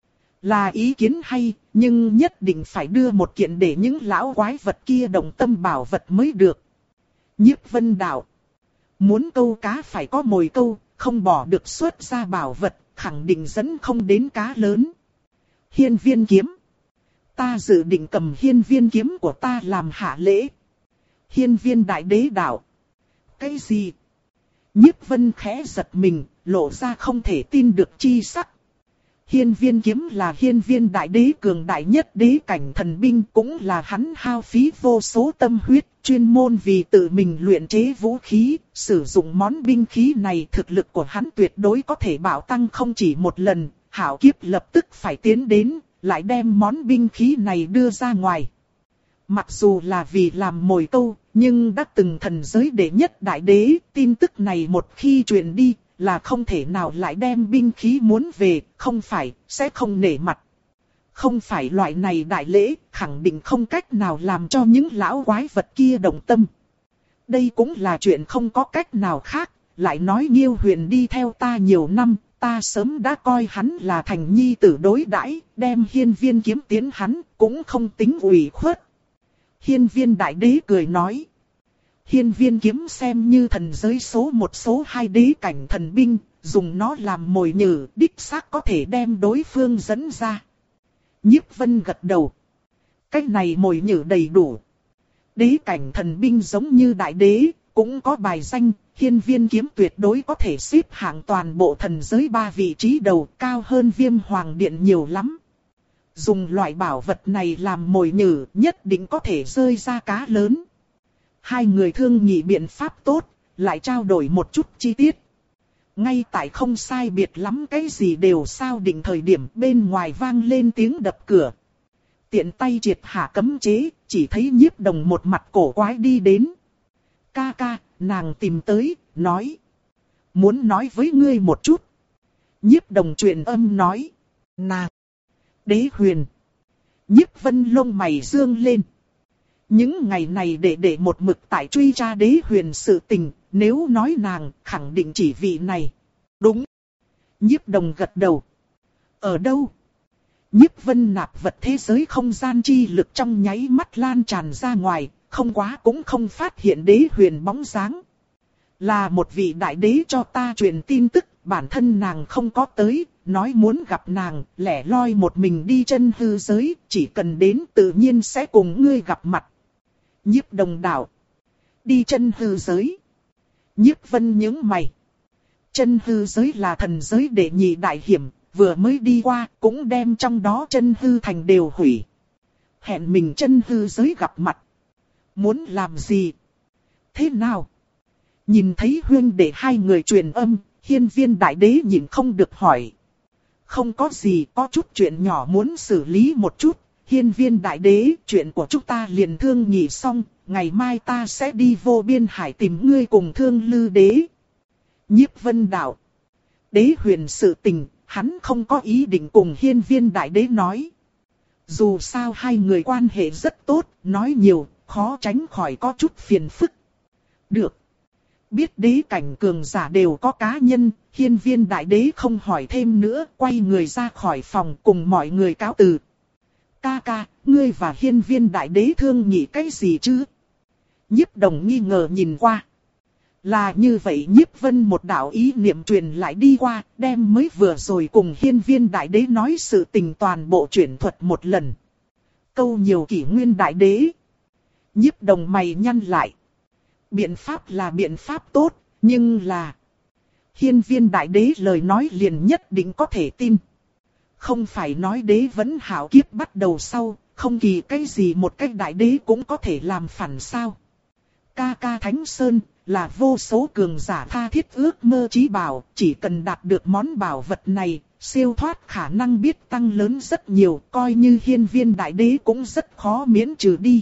Là ý kiến hay, nhưng nhất định phải đưa một kiện để những lão quái vật kia động tâm bảo vật mới được. Nhiếp Vân đạo. Muốn câu cá phải có mồi câu, không bỏ được xuất ra bảo vật, khẳng định dẫn không đến cá lớn. Hiên Viên kiếm. Ta dự định cầm hiên viên kiếm của ta làm hạ lễ. Hiên Viên đại đế đạo. Cái gì? Nhiếp Vân khẽ giật mình, lộ ra không thể tin được chi sắc. Hiên Viên kiếm là Hiên Viên đại đế cường đại nhất đế cảnh thần binh, cũng là hắn hao phí vô số tâm huyết, chuyên môn vì tự mình luyện chế vũ khí, sử dụng món binh khí này thực lực của hắn tuyệt đối có thể bạo tăng không chỉ một lần, hảo kiếp lập tức phải tiến đến, lại đem món binh khí này đưa ra ngoài. Mặc dù là vì làm mồi câu, nhưng đã từng thần giới đệ nhất đại đế, tin tức này một khi truyền đi, là không thể nào lại đem binh khí muốn về, không phải, sẽ không nể mặt. Không phải loại này đại lễ, khẳng định không cách nào làm cho những lão quái vật kia động tâm. Đây cũng là chuyện không có cách nào khác, lại nói Nhiêu Huyền đi theo ta nhiều năm, ta sớm đã coi hắn là thành nhi tử đối đãi, đem hiên viên kiếm tiến hắn, cũng không tính ủy khuất. Hiên Viên đại đế cười nói. Hiên viên kiếm xem như thần giới số một số hai đế cảnh thần binh, dùng nó làm mồi nhử, đích xác có thể đem đối phương dẫn ra. Nhiếp Vân gật đầu. Cái này mồi nhử đầy đủ. Đế cảnh thần binh giống như đại đế, cũng có bài danh, hiên viên kiếm tuyệt đối có thể xếp hạng toàn bộ thần giới ba vị trí đầu, cao hơn Viêm Hoàng Điện nhiều lắm. Dùng loại bảo vật này làm mồi nhử, nhất định có thể rơi ra cá lớn. Hai người thương nghị biện pháp tốt, lại trao đổi một chút chi tiết. Ngay tại không sai biệt lắm cái gì đều sao định thời điểm, bên ngoài vang lên tiếng đập cửa. Tiện tay triệt hạ cấm chế, chỉ thấy Nhiếp Đồng một mặt cổ quái đi đến. Ca ca, nàng tìm tới, nói. Muốn nói với ngươi một chút. Nhiếp Đồng truyền âm nói. Nàng. Đế Huyền. Nhiếp Vân lông mày dương lên. Những ngày này để để một mực tại truy tra Đế Huyền sự tình, nếu nói nàng, khẳng định chỉ vị này. Đúng. Nhiếp Đồng gật đầu. Ở đâu? Nhiếp Vân nạp vật thế giới không gian chi lực trong nháy mắt lan tràn ra ngoài, không quá cũng không phát hiện Đế Huyền bóng dáng. Là một vị đại đế cho ta truyền tin tức, bản thân nàng không có tới, nói muốn gặp nàng, lẻ loi một mình đi chân hư giới, chỉ cần đến tự nhiên sẽ cùng ngươi gặp mặt. Nhiếp Đồng đạo. Đi chân hư giới. Nhiếp Vân nhướng mày. Chân hư giới là thần giới đệ nhị đại hiểm, vừa mới đi qua cũng đem trong đó chân hư thành đều hủy. Hẹn mình chân hư giới gặp mặt. Muốn làm gì? Thế nào? Nhìn thấy huynh đệ hai người truyền âm, Hiên Viên đại đế nhìn không được hỏi. Không có gì, có chút chuyện nhỏ muốn xử lý một chút. Hiên Viên đại đế, chuyện của chúng ta liền thương nghị xong, ngày mai ta sẽ đi vô biên hải tìm ngươi cùng Thương Lư đế. Nhiếp Vân đạo. Đế Huyền sự tình, hắn không có ý định cùng Hiên Viên đại đế nói. Dù sao hai người quan hệ rất tốt, nói nhiều, khó tránh khỏi có chút phiền phức. Được. Biết đế cảnh cường giả đều có cá nhân, Hiên Viên đại đế không hỏi thêm nữa, quay người ra khỏi phòng cùng mọi người cáo từ. Ca ca, ngươi và Hiên Viên đại đế thương nghị cái gì chứ? Nhiếp Đồng nghi ngờ nhìn qua. Là như vậy, Nhiếp Vân một đạo ý niệm truyền lại đi qua, đem mới vừa rồi cùng Hiên Viên đại đế nói sự tình toàn bộ chuyển thuật một lần. Câu nhiều kỷ nguyên đại đế. Nhiếp Đồng mày nhăn lại. Biện pháp là biện pháp tốt, nhưng là... Hiên Viên đại đế lời nói liền nhất định có thể tin. Không phải nói đế vẫn hảo kiếp bắt đầu sau, không kỳ cái gì một cách đại đế cũng có thể làm phản sao. Ca ca Thánh Sơn là vô số cường giả tha thiết ước mơ chí bảo, chỉ cần đạt được món bảo vật này, siêu thoát khả năng biết tăng lớn rất nhiều, coi như Hiên Viên đại đế cũng rất khó miễn trừ đi.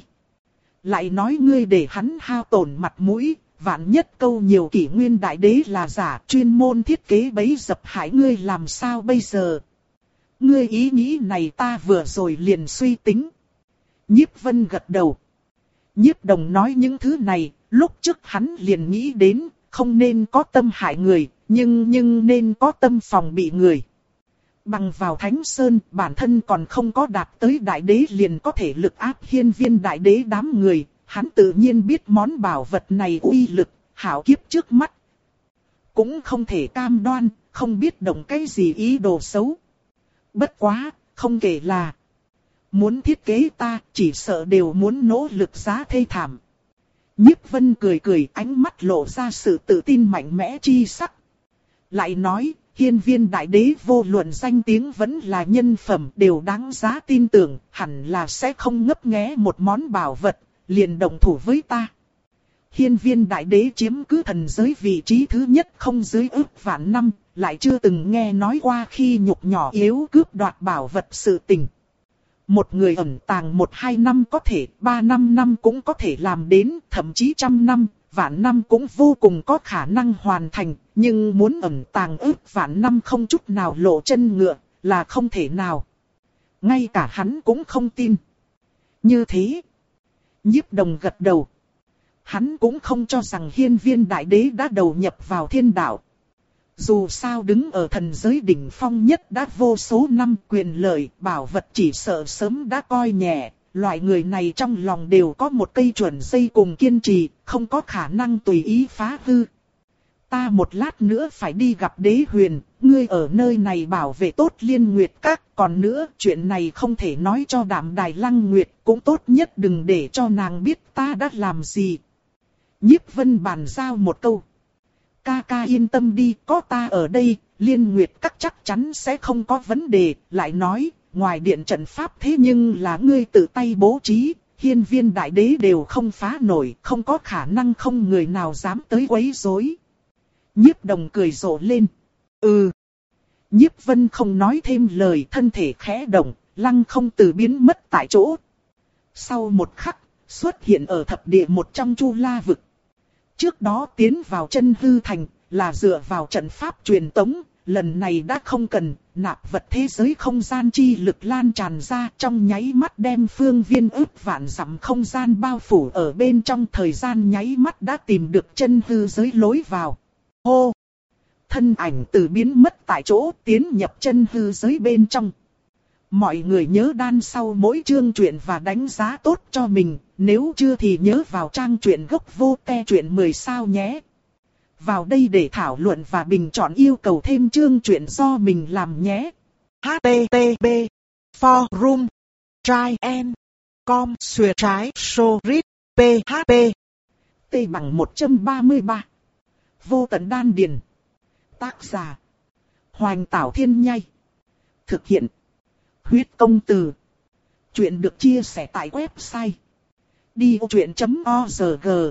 Lại nói ngươi để hắn hao tổn mặt mũi, vạn nhất câu nhiều kỷ nguyên đại đế là giả, chuyên môn thiết kế bẫy dập hại ngươi làm sao bây giờ. Ngươi ý nghĩ này ta vừa rồi liền suy tính. Nhiếp Vân gật đầu. Nhiếp Đồng nói những thứ này, lúc trước hắn liền nghĩ đến, không nên có tâm hại người, nhưng nhưng nên có tâm phòng bị người. Bằng vào Thánh Sơn, bản thân còn không có đạt tới đại đế liền có thể lực áp Hiên Viên đại đế đám người, hắn tự nhiên biết món bảo vật này uy lực, hảo kiếp trước mắt. Cũng không thể cam đoan, không biết động cái gì ý đồ xấu. Bất quá, không kể là muốn thiết kế ta, chỉ sợ đều muốn nỗ lực giá thê thảm. Nhiếp Vân cười cười, ánh mắt lộ ra sự tự tin mạnh mẽ chi sắc. Lại nói, Hiên Viên đại đế vô luận danh tiếng vẫn là nhân phẩm đều đáng giá tin tưởng, hẳn là sẽ không ngấp nghé một món bảo vật, liền đồng thủ với ta. Hiên Viên đại đế chiếm cứ thần giới vị trí thứ nhất không dưới ước vạn năm, lại chưa từng nghe nói qua khi nhục nhỏ yếu cướp đoạt bảo vật sự tình. Một người ẩn tàng một hai năm có thể, ba năm năm cũng có thể làm đến, thậm chí trăm năm, vạn năm cũng vô cùng có khả năng hoàn thành, nhưng muốn ẩn tàng ước vạn năm không chút nào lộ chân ngựa, là không thể nào. Ngay cả hắn cũng không tin. Như thế, Nhiếp Đồng gật đầu. Hắn cũng không cho rằng Hiên Viên đại đế đã đầu nhập vào thiên đạo. Dù sao đứng ở thần giới đỉnh phong nhất đã vô số năm, quyền lợi, bảo vật chỉ sợ sớm đã coi nhẹ. Loại người này trong lòng đều có một cây chuẩn dây cùng kiên trì, không có khả năng tùy ý phá hư. Ta một lát nữa phải đi gặp Đế Huyền, ngươi ở nơi này bảo vệ tốt Liên Nguyệt Các. Còn nữa, chuyện này không thể nói cho Đạm Đài Lăng Nguyệt, cũng tốt nhất đừng để cho nàng biết ta đã làm gì. Nhiếp Vân bàn giao một câu. Ca ca yên tâm đi, có ta ở đây, Liên Nguyệt Các chắc chắn sẽ không có vấn đề. Lại nói, ngoài điện trận pháp thế nhưng là ngươi tự tay bố trí, Hiên Viên đại đế đều không phá nổi, không có khả năng không người nào dám tới quấy rối. Nhiếp Đồng cười rộ lên. Ừ. Nhiếp Vân không nói thêm lời, thân thể khẽ động, lăng không từ biến mất tại chỗ. Sau một khắc, xuất hiện ở thập địa một trong Chu La vực. Trước đó tiến vào chân hư thành, là dựa vào trận pháp truyền tống, lần này đã không cần, nạp vật thế giới không gian chi lực lan tràn ra, trong nháy mắt đem phương viên ước vạn dặm không gian bao phủ ở bên trong, thời gian nháy mắt đã tìm được chân hư giới lối vào. Hô! Thân ảnh từ biến mất tại chỗ tiến nhập chân hư giới bên trong. Mọi người nhớ đan sau mỗi chương truyện và đánh giá tốt cho mình, nếu chưa thì nhớ vào trang truyện gốc vô te truyện mười sao nhé. Vào đây để thảo luận và bình chọn yêu cầu thêm chương truyện do mình làm nhé. H T T P Forum Try and Com Xuyệt trái Sorit P H P T bằng một trăm ba mươi ba. Vô tận đan điền. Tác giả Hoành Tảo Thiên Nhai. Thực hiện Huyết Công Từ. Chuyện được chia sẻ tại website đi ô truyện chấm org.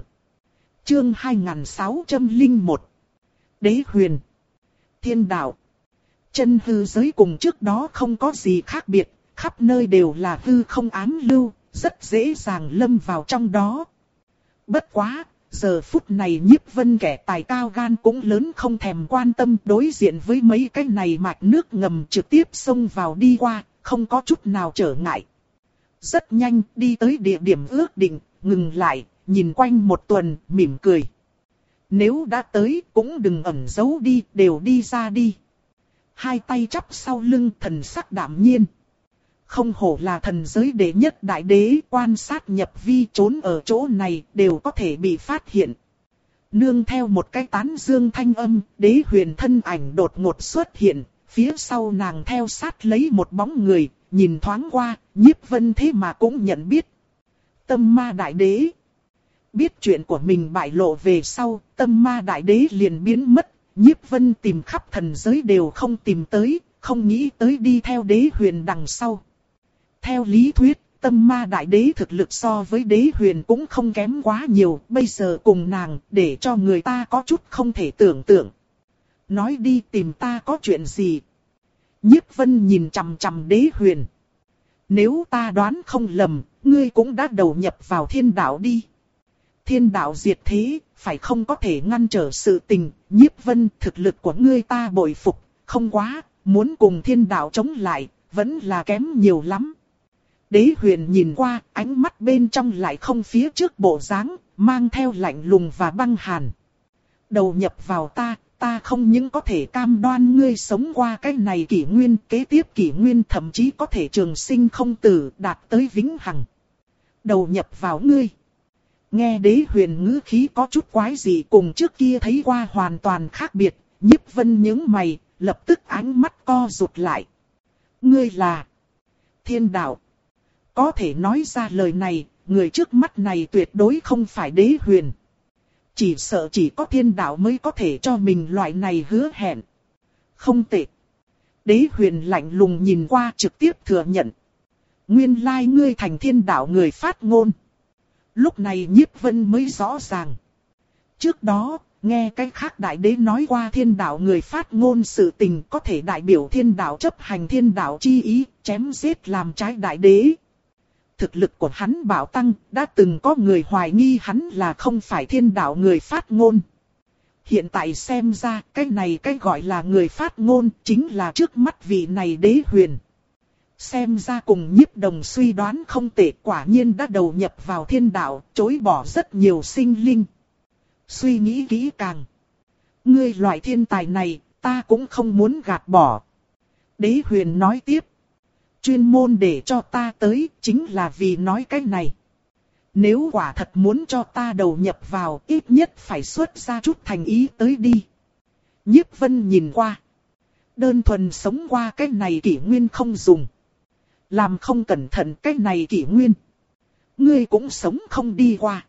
Chương hai nghìn sáu trăm lẻ một. Đế Huyền. Thiên đạo. Chân hư giới cùng trước đó không có gì khác biệt, khắp nơi đều là hư không ám lưu, rất dễ dàng lâm vào trong đó. Bất quá, giờ phút này Nhiếp Vân kẻ tài cao gan cũng lớn không thèm quan tâm, đối diện với mấy cái này mạch nước ngầm trực tiếp xông vào đi qua, không có chút nào trở ngại. Rất nhanh đi tới địa điểm ước định, ngừng lại, nhìn quanh một tuần, mỉm cười. Nếu đã tới cũng đừng ẩn giấu đi, đều đi ra đi. Hai tay chắp sau lưng, thần sắc đạm nhiên. Không hổ là thần giới đệ nhất đại đế, quan sát nhập vi trốn ở chỗ này đều có thể bị phát hiện. Nương theo một cái tán dương thanh âm, Đế Huyền thân ảnh đột ngột xuất hiện, phía sau nàng theo sát lấy một bóng người, nhìn thoáng qua, Nhiếp Vân thế mà cũng nhận biết. Tâm Ma đại đế. Biết chuyện của mình bại lộ về sau, Tâm Ma đại đế liền biến mất, Nhiếp Vân tìm khắp thần giới đều không tìm tới, không nghĩ tới đi theo đế huyền đằng sau. Theo lý thuyết, tâm ma đại đế thực lực so với đế huyền cũng không kém quá nhiều, bây giờ cùng nàng để cho người ta có chút không thể tưởng tượng. Nói đi tìm ta có chuyện gì? Nhiếp Vân nhìn chằm chằm đế huyền. Nếu ta đoán không lầm, ngươi cũng đã đầu nhập vào thiên đạo đi. Thiên đạo diệt thế, phải không có thể ngăn trở sự tình. Nhiếp Vân, thực lực của ngươi ta bội phục, không quá, muốn cùng thiên đạo chống lại, vẫn là kém nhiều lắm. Đế huyền nhìn qua, ánh mắt bên trong lại không phía trước bộ dáng, mang theo lạnh lùng và băng hàn. Đầu nhập vào ta, ta không những có thể cam đoan ngươi sống qua cái này kỷ nguyên, kế tiếp kỷ nguyên thậm chí có thể trường sinh không tử, đạt tới vĩnh hằng. Đầu nhập vào ngươi. Nghe đế huyền ngữ khí có chút quái gì, cùng trước kia thấy qua hoàn toàn khác biệt. Nhiếp Vân nhướng mày, lập tức ánh mắt co rụt lại. Ngươi là thiên đạo. Có thể nói ra lời này, người trước mắt này tuyệt đối không phải đế huyền. Chỉ sợ chỉ có thiên đạo mới có thể cho mình loại này hứa hẹn. Không tệ. Đế huyền lạnh lùng nhìn qua, trực tiếp thừa nhận. Nguyên lai ngươi thành thiên đạo người phát ngôn. Lúc này Nhiếp Vân mới rõ ràng. Trước đó, nghe cái khác đại đế nói qua thiên đạo người phát ngôn sự tình có thể đại biểu thiên đạo chấp hành thiên đạo chi ý, chém giết làm trái đại đế. Thực lực của hắn bạo tăng, đã từng có người hoài nghi hắn là không phải thiên đạo người phát ngôn. Hiện tại xem ra, cái này cái gọi là người phát ngôn, chính là trước mắt vị này đế huyền. Xem ra cùng Nhiếp Đồng suy đoán không tệ, quả nhiên đã đầu nhập vào thiên đạo, chối bỏ rất nhiều sinh linh. Suy nghĩ kỹ càng. Ngươi loại thiên tài này, ta cũng không muốn gạt bỏ. Đế huyền nói tiếp. Chuyên môn để cho ta tới, chính là vì nói cái này. Nếu quả thật muốn cho ta đầu nhập vào, ít nhất phải xuất ra chút thành ý tới đi. Nhiếp Vân nhìn qua. Đơn thuần sống qua cái này kỷ nguyên không dùng. Làm không cẩn thận cái này kỷ nguyên. Ngươi cũng sống không đi qua.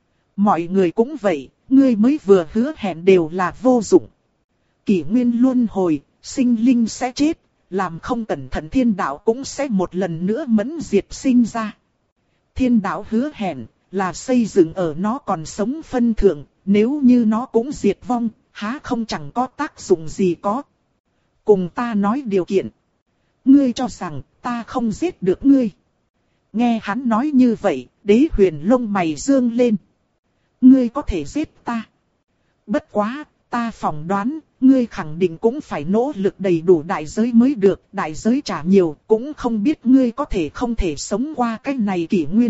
Mọi người cũng vậy, ngươi mới vừa hứa hẹn đều là vô dụng. Kỷ nguyên luân hồi, sinh linh sẽ chết. Làm không cẩn thận thiên đạo cũng sẽ một lần nữa mẫn diệt sinh ra. Thiên đạo hứa hẹn là xây dựng ở nó còn sống phân thượng, nếu như nó cũng diệt vong, há không chẳng có tác dụng gì có. Cùng ta nói điều kiện. Ngươi cho rằng ta không giết được ngươi. Nghe hắn nói như vậy, đế huyền lông mày dương lên. Ngươi có thể giết ta. Bất quá, ta phỏng đoán, ngươi khẳng định cũng phải nỗ lực đầy đủ đại giới mới được, đại giới trả nhiều, cũng không biết ngươi có thể không thể sống qua cái này kỷ nguyên.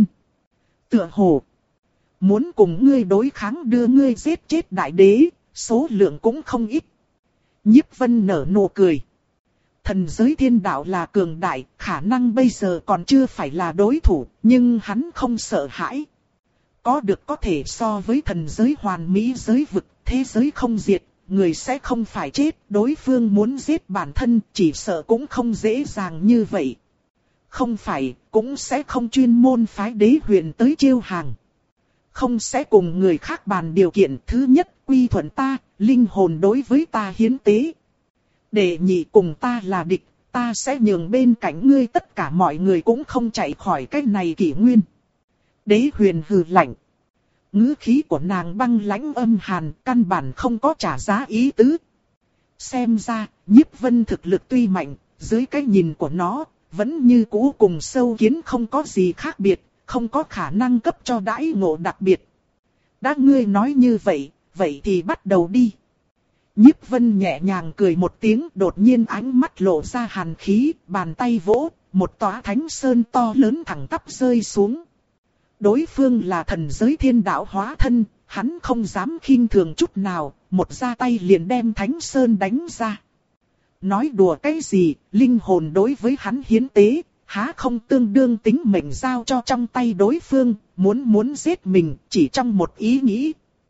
Tựa hồ, muốn cùng ngươi đối kháng đưa ngươi giết chết đại đế, số lượng cũng không ít. Nhiếp Vân nở nụ cười. Thần giới thiên đạo là cường đại, khả năng bây giờ còn chưa phải là đối thủ, nhưng hắn không sợ hãi. Có được có thể so với thần giới hoàn mỹ giới vực, thế giới không diệt. Người sẽ không phải chết, đối phương muốn giết bản thân, chỉ sợ cũng không dễ dàng như vậy. Không phải, cũng sẽ không chuyên môn phái đế huyền tới chiêu hàng. Không sẽ cùng người khác bàn điều kiện. Thứ nhất, quy thuận ta, linh hồn đối với ta hiến tế. Để nhị, cùng ta là địch, ta sẽ nhường bên cạnh ngươi tất cả mọi người cũng không chạy khỏi cái này kỷ nguyên. Đế huyền hừ lạnh. Ngữ khí của nàng băng lãnh âm hàn, căn bản không có trả giá ý tứ. Xem ra, Nhiếp Vân thực lực tuy mạnh, dưới cái nhìn của nó, vẫn như cũ cùng sâu kiến không có gì khác biệt, không có khả năng cấp cho đãi ngộ đặc biệt. Đã ngươi nói như vậy, vậy thì bắt đầu đi. Nhiếp Vân nhẹ nhàng cười một tiếng, đột nhiên ánh mắt lộ ra hàn khí, bàn tay vỗ, một tòa thánh sơn to lớn thẳng tắp rơi xuống. Đối phương là thần giới thiên đạo hóa thân, hắn không dám khinh thường chút nào, một ra tay liền đem Thánh Sơn đánh ra. Nói đùa cái gì, linh hồn đối với hắn hiến tế, há không tương đương tính mệnh giao cho trong tay đối phương, muốn muốn giết mình, chỉ trong một ý nghĩ.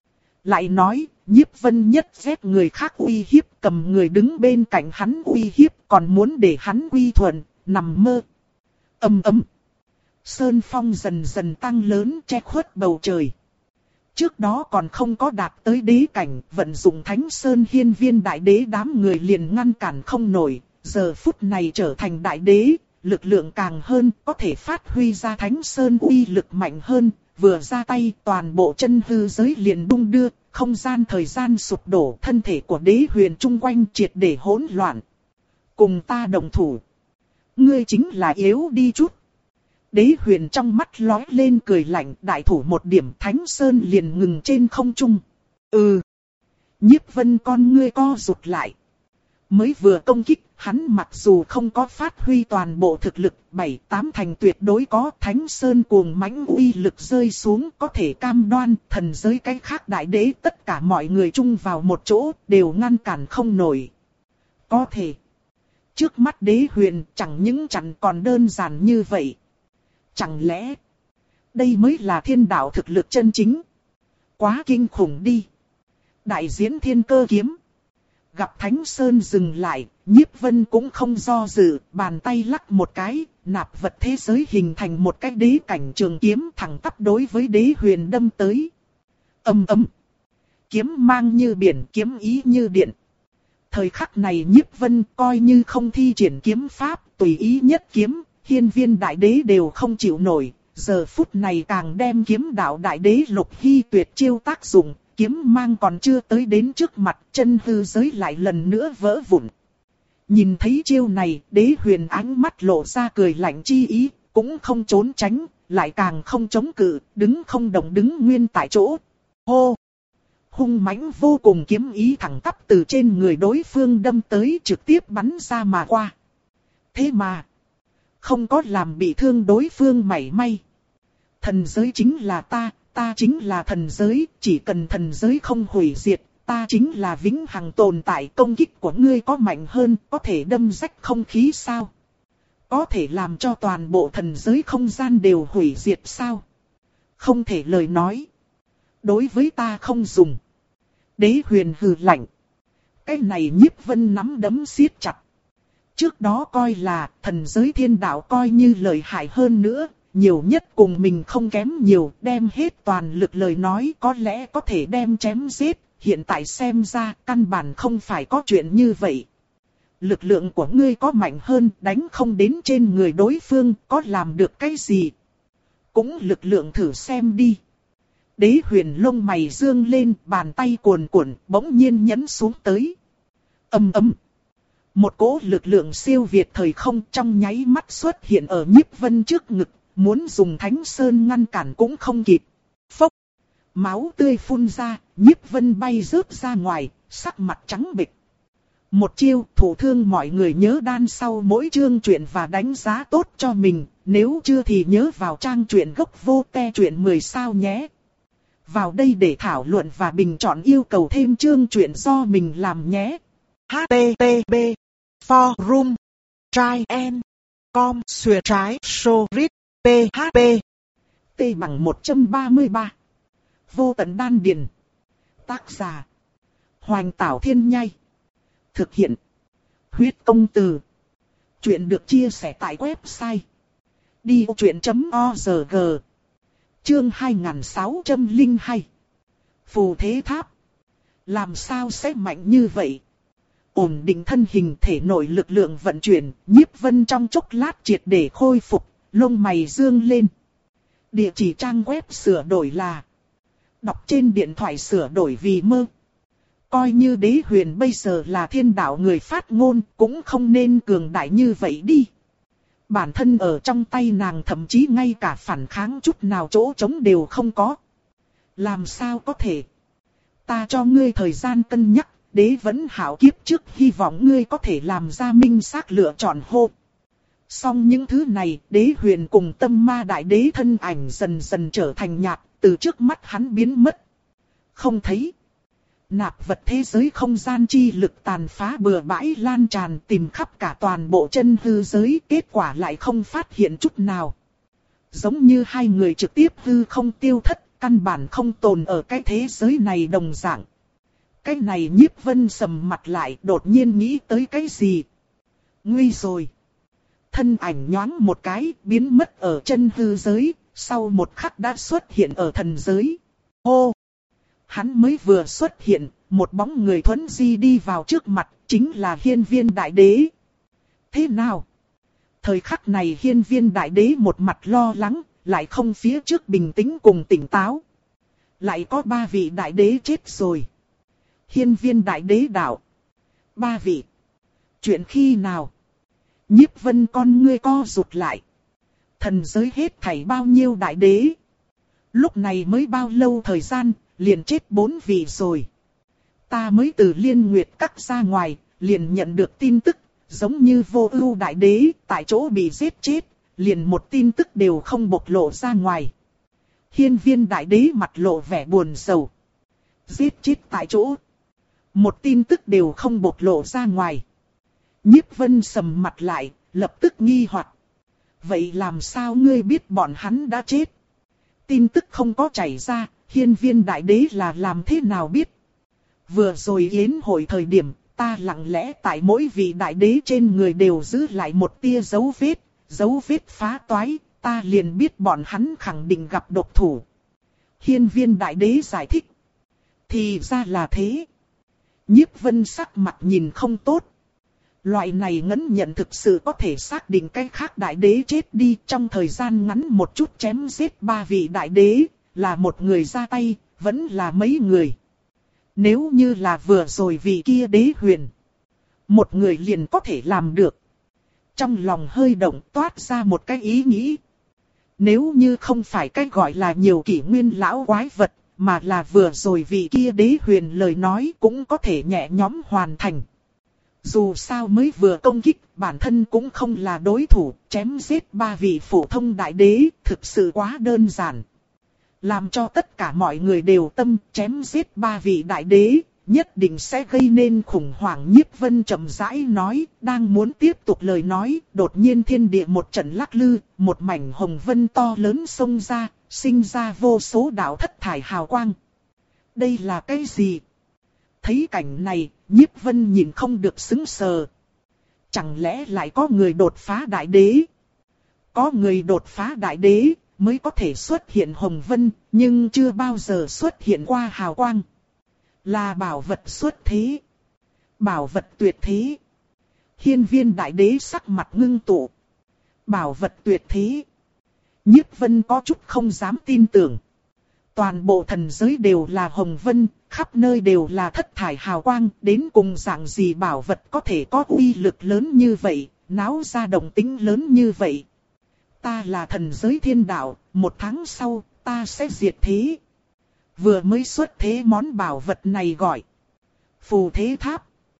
Lại nói, Nhiếp Vân nhất ghét người khác uy hiếp, cầm người đứng bên cạnh hắn uy hiếp, còn muốn để hắn quy thuận, nằm mơ. Ầm ầm. Sơn phong dần dần tăng lớn che khuất bầu trời. Trước đó còn không có đạt tới đế cảnh, vận dụng Thánh Sơn Hiên Viên đại đế đám người liền ngăn cản không nổi, giờ phút này trở thành đại đế, lực lượng càng hơn, có thể phát huy ra Thánh Sơn uy lực mạnh hơn, vừa ra tay toàn bộ chân hư giới liền đung đưa, không gian thời gian sụp đổ, thân thể của đế huyền chung quanh triệt để hỗn loạn. Cùng ta đồng thủ. Ngươi chính là yếu đi chút. Đế huyền trong mắt lóe lên cười lạnh, đại thủ một điểm, Thánh Sơn liền ngừng trên không trung. Ừ. Nhiếp Vân con ngươi co rụt lại. Mới vừa công kích, hắn mặc dù không có phát huy toàn bộ thực lực, bảy tám thành tuyệt đối có, Thánh Sơn cuồng mãnh uy lực rơi xuống, có thể cam đoan thần giới cái khác đại đế tất cả mọi người chung vào một chỗ, đều ngăn cản không nổi. Có thể. Trước mắt đế huyền chẳng những chẳng còn đơn giản như vậy. Chẳng lẽ đây mới là thiên đạo thực lực chân chính? Quá kinh khủng đi. Đại diễn thiên cơ kiếm. Gặp Thánh Sơn dừng lại, Nhiếp Vân cũng không do dự, bàn tay lắc một cái, nạp vật thế giới hình thành một cái đế cảnh trường kiếm thẳng tắp đối với đế huyền đâm tới. Ầm ầm. Kiếm mang như biển, kiếm ý như điện. Thời khắc này Nhiếp Vân coi như không thi triển kiếm pháp, tùy ý nhất kiếm, Hiên Viên đại đế đều không chịu nổi, giờ phút này càng đem kiếm đạo đại đế Lục Hy tuyệt chiêu tác dụng, kiếm mang còn chưa tới đến trước mặt, chân hư giới lại lần nữa vỡ vụn. Nhìn thấy chiêu này, đế huyền ánh mắt lộ ra cười lạnh chi ý, cũng không trốn tránh, lại càng không chống cự, đứng không động đứng nguyên tại chỗ. Hô! Hung mãnh vô cùng kiếm ý thẳng tắp từ trên người đối phương đâm tới, trực tiếp bắn ra mà qua. Thế mà, không có làm bị thương đối phương mảy may. Thần giới chính là ta, ta chính là thần giới, chỉ cần thần giới không hủy diệt, ta chính là vĩnh hằng tồn tại. Công kích của ngươi có mạnh hơn, có thể đâm rách không khí sao? Có thể làm cho toàn bộ thần giới không gian đều hủy diệt sao? Không thể lời nói. Đối với ta không dùng. Đế huyền hừ lạnh. Cái này Nhiếp Vân nắm đấm siết chặt. Trước đó coi là thần giới thiên đạo coi như lợi hại hơn nữa, nhiều nhất cùng mình không kém nhiều, đem hết toàn lực lời nói có lẽ có thể đem chém giết, hiện tại xem ra căn bản không phải có chuyện như vậy. Lực lượng của ngươi có mạnh hơn, đánh không đến trên người đối phương, có làm được cái gì? Cũng lực lượng thử xem đi. Đế huyền lông mày dương lên, bàn tay cuồn cuộn, bỗng nhiên nhấn xuống tới. Ầm ầm. Một cỗ lực lượng siêu việt thời không trong nháy mắt xuất hiện ở Nhiếp Vân trước ngực, muốn dùng Thánh Sơn ngăn cản cũng không kịp. Phốc! Máu tươi phun ra, Nhiếp Vân bay rớt ra ngoài, sắc mặt trắng bệch. Một chiêu thủ thương mọi người nhớ đan sau mỗi chương truyện và đánh giá tốt cho mình, nếu chưa thì nhớ vào trang truyện gốc vô te truyện mười sao nhé. Vào đây để thảo luận và bình chọn yêu cầu thêm chương truyện do mình làm nhé. H T T P Forum Try and Com Xuyệt trái Sorit P H P T bằng một trăm ba mươi ba. Vô tận đan điền. Tác giả Hoành Tảo Thiên Nhai. Thực hiện Huyết Công Từ. Chuyện được chia sẻ tại website đi ô truyện chấm org. Chương hai nghìn sáu trăm lẻ hai. Phù Thế Tháp. Làm sao sẽ mạnh như vậy? Ổn định thân hình, thể nội lực lượng vận chuyển, Nhiếp Vân trong chốc lát triệt để khôi phục, lông mày dương lên. Địa chỉ trang web sửa đổi là đọc trên điện thoại sửa đổi vì mơ. Coi như đế huyền bây giờ là thiên đạo người phát ngôn, cũng không nên cường đại như vậy đi. Bản thân ở trong tay nàng thậm chí ngay cả phản kháng chút nào chỗ trống đều không có. Làm sao có thể? Ta cho ngươi thời gian cân nhắc, đế vẫn hảo kiếp trước, hy vọng ngươi có thể làm ra minh xác lựa chọn hô. Xong những thứ này, đế huyền cùng tâm ma đại đế thân ảnh dần dần trở thành nhạt, từ trước mắt hắn biến mất. Không thấy. Nạp vật thế giới không gian chi lực tàn phá bừa bãi lan tràn tìm khắp cả toàn bộ chân hư giới, kết quả lại không phát hiện chút nào. Giống như hai người trực tiếp hư không tiêu thất, căn bản không tồn ở cái thế giới này đồng dạng. Cái này Nhiếp Vân sầm mặt lại, đột nhiên nghĩ tới cái gì. Nguy rồi. Thân ảnh nhoáng một cái, biến mất ở chân hư giới, sau một khắc đã xuất hiện ở thần giới. Hô! hắn mới vừa xuất hiện, một bóng người thuấn di đi vào trước mặt, chính là Hiên Viên Đại Đế. Thế nào? Thời khắc này Hiên Viên Đại Đế một mặt lo lắng, lại không phía trước bình tĩnh cùng tỉnh táo. Lại có ba vị Đại Đế chết rồi. Hiên Viên Đại Đế đạo. Ba vị. Chuyện khi nào? Nhiếp Vân con ngươi co rụt lại. Thần giới hết thảy bao nhiêu Đại Đế? Lúc này mới bao lâu thời gian, liền chết bốn vị rồi. Ta mới từ Liên Nguyệt Các ra ngoài, liền nhận được tin tức, giống như Vô Ưu Đại Đế tại chỗ bị giết chết, liền một tin tức đều không bộc lộ ra ngoài. Hiên Viên Đại Đế mặt lộ vẻ buồn rầu. Giết chết tại chỗ. Một tin tức đều không bộc lộ ra ngoài. Nhiếp Vân sầm mặt lại, lập tức nghi hoặc. Vậy làm sao ngươi biết bọn hắn đã chết? Tin tức không có chảy ra, Hiên Viên Đại Đế là làm thế nào biết? Vừa rồi yến hội thời điểm, ta lặng lẽ tại mỗi vị Đại Đế trên người đều giữ lại một tia dấu vết, dấu vết phá toái, ta liền biết bọn hắn khẳng định gặp độc thủ. Hiên Viên Đại Đế giải thích. Thì ra là thế. Nhiếp Vân sắc mặt nhìn không tốt. Loại này ngẫn nhận thực sự có thể xác định cái khác Đại Đế chết đi trong thời gian ngắn một chút chém giết ba vị Đại Đế, là một người ra tay, vẫn là mấy người. Nếu như là vừa rồi vị kia Đế Huyền, một người liền có thể làm được. Trong lòng hơi động toát ra một cái ý nghĩ. Nếu như không phải cái gọi là nhiều kỷ nguyên lão quái vật, mà là vừa rồi vị kia Đế Huyền lời nói cũng có thể nhẹ nhõm hoàn thành. Dù sao mới vừa công kích, bản thân cũng không là đối thủ, chém giết ba vị phổ thông Đại Đế, thực sự quá đơn giản. Làm cho tất cả mọi người đều tâm chém giết ba vị Đại Đế, nhất định sẽ gây nên khủng hoảng. Nhiếp Vân chậm rãi nói, đang muốn tiếp tục lời nói, đột nhiên thiên địa một trận lắc lư, một mảnh hồng vân to lớn xông ra, sinh ra vô số đạo thất thải hào quang. Đây là cái gì? Thấy cảnh này, Nhiếp Vân nhìn không được sững sờ. Chẳng lẽ lại có người đột phá Đại Đế? Có người đột phá Đại Đế mới có thể xuất hiện hồng vân, nhưng chưa bao giờ xuất hiện qua hào quang. Là bảo vật xuất thế. Bảo vật tuyệt thế. Hiên Viên Đại Đế sắc mặt ngưng tụ. Bảo vật tuyệt thế. Nhiếp Vân có chút không dám tin tưởng. Toàn bộ thần giới đều là hồng vân, khắp nơi đều là thất thải hào quang, đến cùng dạng gì bảo vật có thể có uy lực lớn như vậy, náo ra động tĩnh lớn như vậy. Ta là thần giới thiên đạo, một tháng sau, ta sẽ diệt thế. Vừa mới xuất thế món bảo vật này gọi phù thế tháp.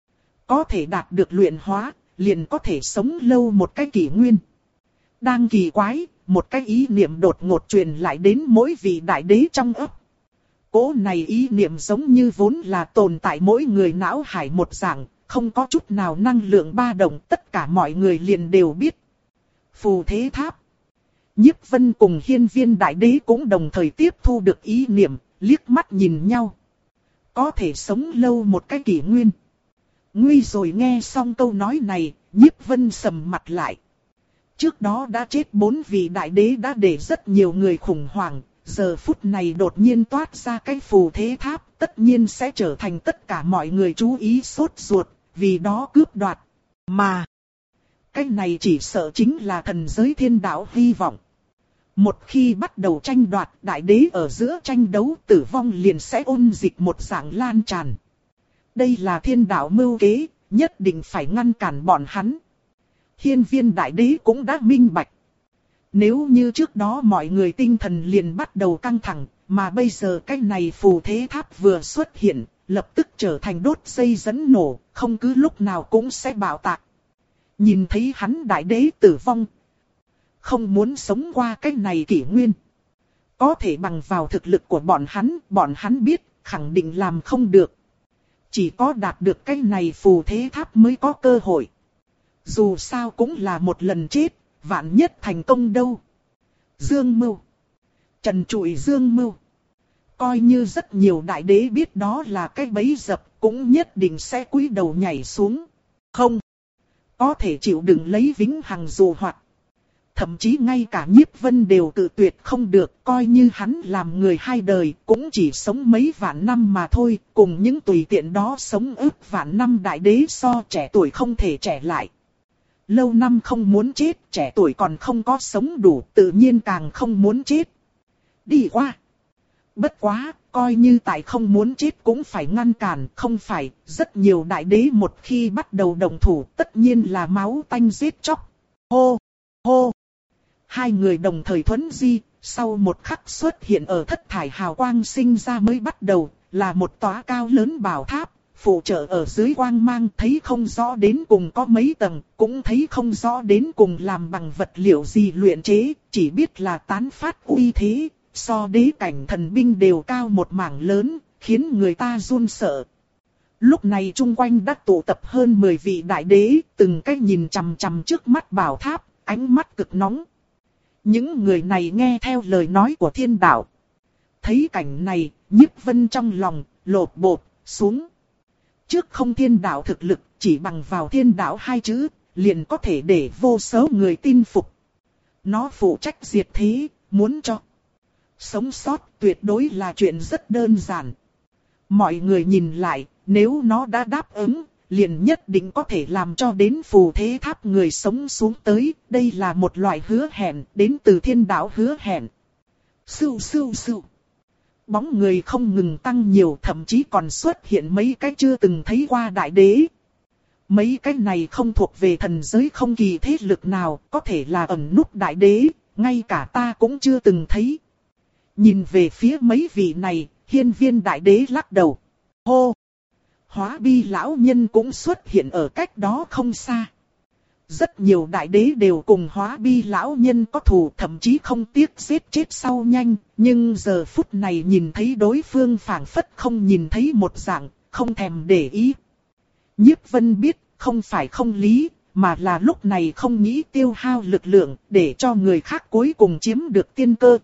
Có thể đạt được luyện hóa, liền có thể sống lâu một cái kỷ nguyên. Đang kỳ quái, một cái ý niệm đột ngột truyền lại đến mỗi vị Đại Đế trong ấp. Cố này ý niệm giống như vốn là tồn tại mỗi người não hải một dạng, không có chút nào năng lượng ba động, tất cả mọi người liền đều biết. Phù thế tháp. Nhiếp Vân cùng Hiên Viên Đại Đế cũng đồng thời tiếp thu được ý niệm, liếc mắt nhìn nhau. Có thể sống lâu một cái kỷ nguyên. Nguy rồi, nghe xong câu nói này, Nhiếp Vân sầm mặt lại. Trước đó đã chết bốn vị Đại Đế đã để rất nhiều người khủng hoảng, giờ phút này đột nhiên toát ra cái phù thế tháp, tất nhiên sẽ trở thành tất cả mọi người chú ý sốt ruột, vì đó cướp đoạt. Mà, cái này chỉ sợ chính là thần giới thiên đạo hy vọng. Một khi bắt đầu tranh đoạt, Đại Đế ở giữa tranh đấu, tử vong liền sẽ ôn dịch một dạng lan tràn. Đây là thiên đạo mưu kế, nhất định phải ngăn cản bọn hắn. Hiên Viên Đại Đế cũng đã minh bạch. Nếu như trước đó mọi người tinh thần liền bắt đầu căng thẳng, mà bây giờ cái này phù thế tháp vừa xuất hiện, lập tức trở thành đốt dây dẫn nổ, không cứ lúc nào cũng sẽ bạo tạc. Nhìn thấy hắn Đại Đế tử vong, không muốn sống qua cái này kỷ nguyên. Có thể bằng vào thực lực của bọn hắn, bọn hắn biết, khẳng định làm không được. Chỉ có đạt được cái này phù thế tháp mới có cơ hội. Dù sao cũng là một lần chết, vạn nhất thành công đâu. Dương Mưu. Trần Trụi Dương Mưu. Coi như rất nhiều Đại Đế biết đó là cái bẫy dập, cũng nhất định sẽ cúi đầu nhảy xuống. Không. Có thể chịu đựng lấy vĩnh hằng dù hoạt. thậm chí ngay cả Nhiếp Vân đều cự tuyệt không được, coi như hắn làm người hai đời, cũng chỉ sống mấy vạn năm mà thôi, cùng những tùy tiện đó sống ức vạn năm đại đế so, trẻ tuổi không thể trẻ lại. Lâu năm không muốn chết, trẻ tuổi còn không có sống đủ, tự nhiên càng không muốn chết. Đi qua. Bất quá, coi như tại không muốn chết cũng phải ngăn cản, không phải, rất nhiều đại đế một khi bắt đầu động thủ tất nhiên là máu tanh giết chóc. Hô, hô. Hai người đồng thời thuấn di, sau một khắc xuất hiện ở thất thải hào quang sinh ra mới bắt đầu, là một tòa cao lớn bảo tháp, phụ trợ ở dưới quang mang, thấy không rõ đến cùng có mấy tầng, cũng thấy không rõ đến cùng làm bằng vật liệu gì luyện chế, chỉ biết là tán phát uy thế, so đế cảnh thần binh đều cao một mảng lớn, khiến người ta run sợ. Lúc này chung quanh đã tụ tập hơn mười vị đại đế, từng cái nhìn chằm chằm trước mắt bảo tháp, ánh mắt cực nóng. Những người này nghe theo lời nói của thiên đạo. Thấy cảnh này, Nhiếp Vân trong lòng, lột bột, xuống. Trước không thiên đạo thực lực, chỉ bằng vào thiên đạo hai chữ, liền có thể để vô số người tin phục. Nó phụ trách diệt thế, muốn cho sống sót tuyệt đối là chuyện rất đơn giản. Mọi người nhìn lại, nếu nó đã đáp ứng, liền nhất định có thể làm cho đến phù thế tháp người sống xuống tới. Đây là một loại hứa hẹn, đến từ thiên đạo hứa hẹn. Sưu sưu sưu. Bóng người không ngừng tăng nhiều, thậm chí còn xuất hiện mấy cái chưa từng thấy qua đại đế. Mấy cái này không thuộc về thần giới không kỳ thế lực nào, có thể là ẩn núp đại đế, ngay cả ta cũng chưa từng thấy. Nhìn về phía mấy vị này, Hiên Viên đại đế lắc đầu. Hô! Hóa Bi lão nhân cũng xuất hiện ở cách đó không xa. Rất nhiều đại đế đều cùng Hóa Bi lão nhân có thù, thậm chí không tiếc giết chết sau nhanh, nhưng giờ phút này nhìn thấy đối phương phảng phất không nhìn thấy một dạng, không thèm để ý. Nhiếp Vân biết, không phải không lý, mà là lúc này không nghĩ tiêu hao lực lượng, để cho người khác cuối cùng chiếm được tiên cơ.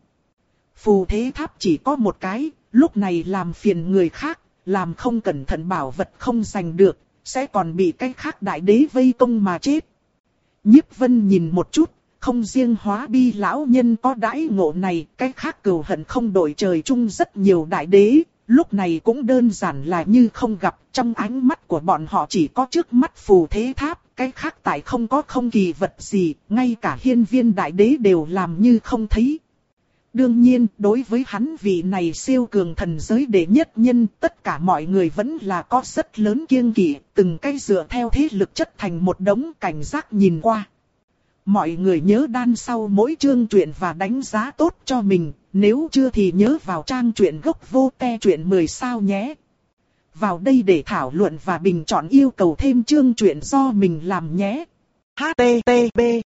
Phù thế tháp chỉ có một cái, lúc này làm phiền người khác, làm không cẩn thận bảo vật không giành được, sẽ còn bị cái khác đại đế vây công mà chết. Nhiếp Vân nhìn một chút, không riêng Hóa Bi lão nhân có đãi ngộ này, cái khác cừu hận không đổi trời chung rất nhiều đại đế, lúc này cũng đơn giản là như không gặp, trong ánh mắt của bọn họ chỉ có trước mắt phù thế tháp, cái khác tại không có không kỳ vật gì, ngay cả Hiên Viên đại đế đều làm như không thấy. Đương nhiên, đối với hắn vị này siêu cường thần giới đệ nhất nhân, tất cả mọi người vẫn là có rất lớn kiêng kỵ, từng cái dựa theo thế lực chất thành một đống cảnh giác nhìn qua. Mọi người nhớ đan sau mỗi chương truyện và đánh giá tốt cho mình, nếu chưa thì nhớ vào trang truyện gốc vô te truyện mười sao nhé. Vào đây để thảo luận và bình chọn yêu cầu thêm chương truyện do mình làm nhé. H T T P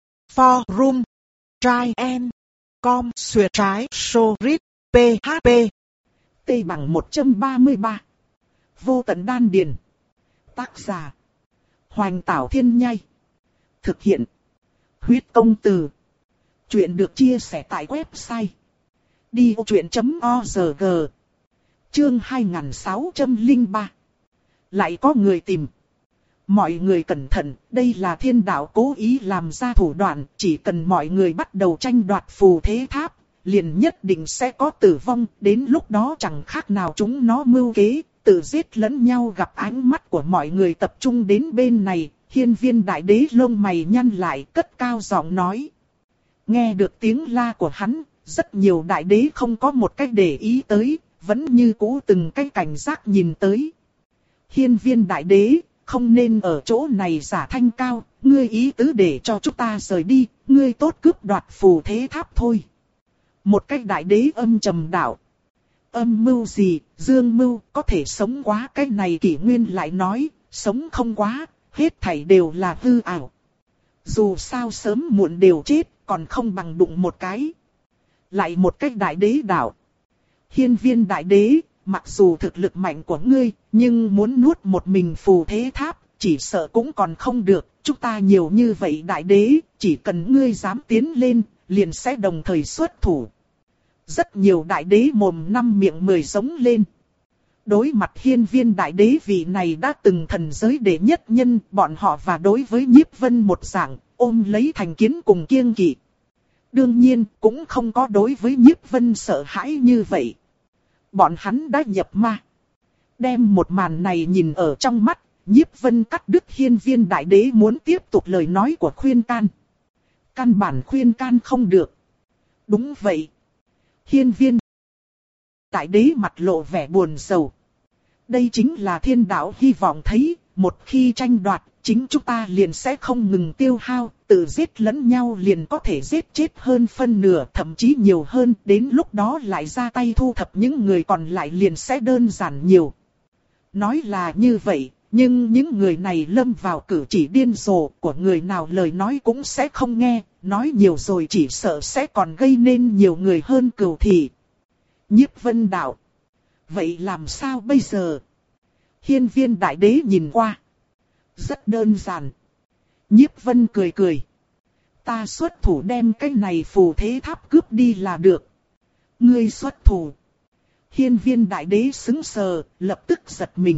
Forum Try and Com xuyệt trái Sorit P H P T bằng một trăm ba mươi ba. Vô tận đan điền. Tác giả Hoành Tảo Thiên Nhai. Thực hiện Huyết Công Từ. Chuyện được chia sẻ tại website đi ô truyện chấm org. Chương hai nghìn sáu trăm lẻ ba. Lại có người tìm. Mọi người cẩn thận, đây là thiên đạo cố ý làm ra thủ đoạn, chỉ cần mọi người bắt đầu tranh đoạt phù thế tháp, liền nhất định sẽ có tử vong, đến lúc đó chẳng khác nào chúng nó mưu kế, tự giết lẫn nhau. Gặp ánh mắt của mọi người tập trung đến bên này, Hiên Viên đại đế lông mày nhăn lại, cất cao giọng nói. Nghe được tiếng la của hắn, rất nhiều đại đế không có một cách để ý tới, vẫn như cũ từng cái cảnh giác nhìn tới. Hiên Viên đại đế, không nên ở chỗ này giả thanh cao, ngươi ý tứ để cho chúng ta rời đi, ngươi tốt cướp đoạt phù thế tháp thôi. Một cách đại đế âm trầm đạo. Âm mưu gì, dương mưu, có thể sống quá cái này kỷ nguyên lại nói, sống không quá, hết thảy đều là hư ảo. Dù sao sớm muộn đều chết, còn không bằng đụng một cái. Lại một cách đại đế đạo. Hiên Viên đại đế, mặc dù thực lực mạnh của ngươi, nhưng muốn nuốt một mình phù thế tháp, chỉ sợ cũng còn không được. Chúng ta nhiều như vậy đại đế, chỉ cần ngươi dám tiến lên, liền sẽ đồng thời xuất thủ. Rất nhiều đại đế mồm năm miệng mười giống lên. Đối mặt Hiên Viên đại đế vị này đã từng thần giới đệ nhất nhân, bọn họ và đối với Nhiếp Vân một dạng, ôm lấy thành kiến cùng kiêng kỵ. Đương nhiên cũng không có đối với Nhiếp Vân sợ hãi như vậy. Bọn hắn đã nhập ma. Đem một màn này nhìn ở trong mắt, Nhiếp Vân cắt đứt Hiên Viên Đại Đế muốn tiếp tục lời nói của khuyên can. Căn bản khuyên can không được. Đúng vậy. Hiên Viên Đại Đế mặt lộ vẻ buồn rầu. Đây chính là thiên đạo hy vọng thấy, một khi tranh đoạt, chính chúng ta liền sẽ không ngừng tiêu hao, tự giết lẫn nhau liền có thể giết chết hơn phân nửa, thậm chí nhiều hơn, đến lúc đó lại ra tay thu thập những người còn lại liền sẽ đơn giản nhiều. Nói là như vậy, nhưng những người này lâm vào cử chỉ điên rồ của người nào lời nói cũng sẽ không nghe, nói nhiều rồi chỉ sợ sẽ còn gây nên nhiều người hơn cừu thị. Nhiếp Vân đạo. Vậy làm sao bây giờ? Hiên Viên Đại Đế nhìn qua. Rất đơn giản. Nhiếp Vân cười cười. Ta xuất thủ đem cái này phù thế tháp cướp đi là được. Ngươi xuất thủ. Hiên Viên Đại Đế sững sờ, lập tức giật mình.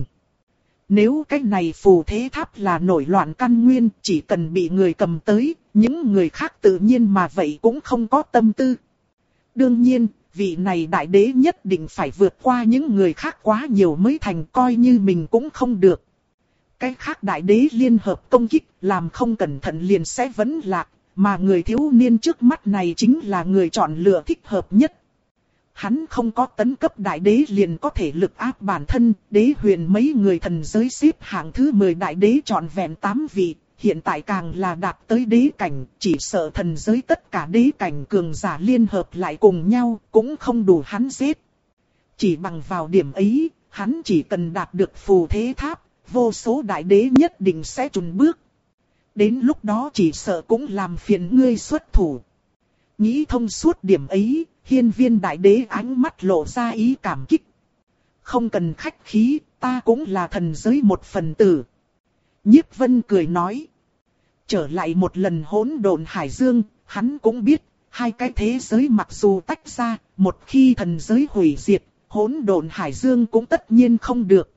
Nếu cái này phù thế tháp là nổi loạn căn nguyên, chỉ cần bị người cầm tới, những người khác tự nhiên mà vậy cũng không có tâm tư. Đương nhiên, vị này đại đế nhất định phải vượt qua những người khác quá nhiều mới thành, coi như mình cũng không được. Cái khác đại đế liên hợp công kích, làm không cẩn thận liền sẽ vấn lạc, mà người thiếu niên trước mắt này chính là người chọn lựa thích hợp nhất. Hắn không có tấn cấp đại đế liền có thể lực áp bản thân, đế huyền mấy người thần giới xếp hạng thứ mười đại đế trọn vẹn tám vị, hiện tại càng là đạt tới đế cảnh, chỉ sợ thần giới tất cả đế cảnh cường giả liên hợp lại cùng nhau, cũng không đủ hắn giết. Chỉ bằng vào điểm ấy, hắn chỉ cần đạt được phù thế tháp, vô số đại đế nhất định sẽ chùn bước. Đến lúc đó chỉ sợ cũng làm phiền ngươi xuất thủ. Nghĩ thông suốt điểm ấy, Hiên Viên Đại Đế ánh mắt lộ ra ý cảm kích. Không cần khách khí, ta cũng là thần giới một phần tử. Nhiếp Vân cười nói. Trở lại một lần hỗn độn hải dương, hắn cũng biết, hai cái thế giới mặc dù tách ra, một khi thần giới hủy diệt, hỗn độn hải dương cũng tất nhiên không được.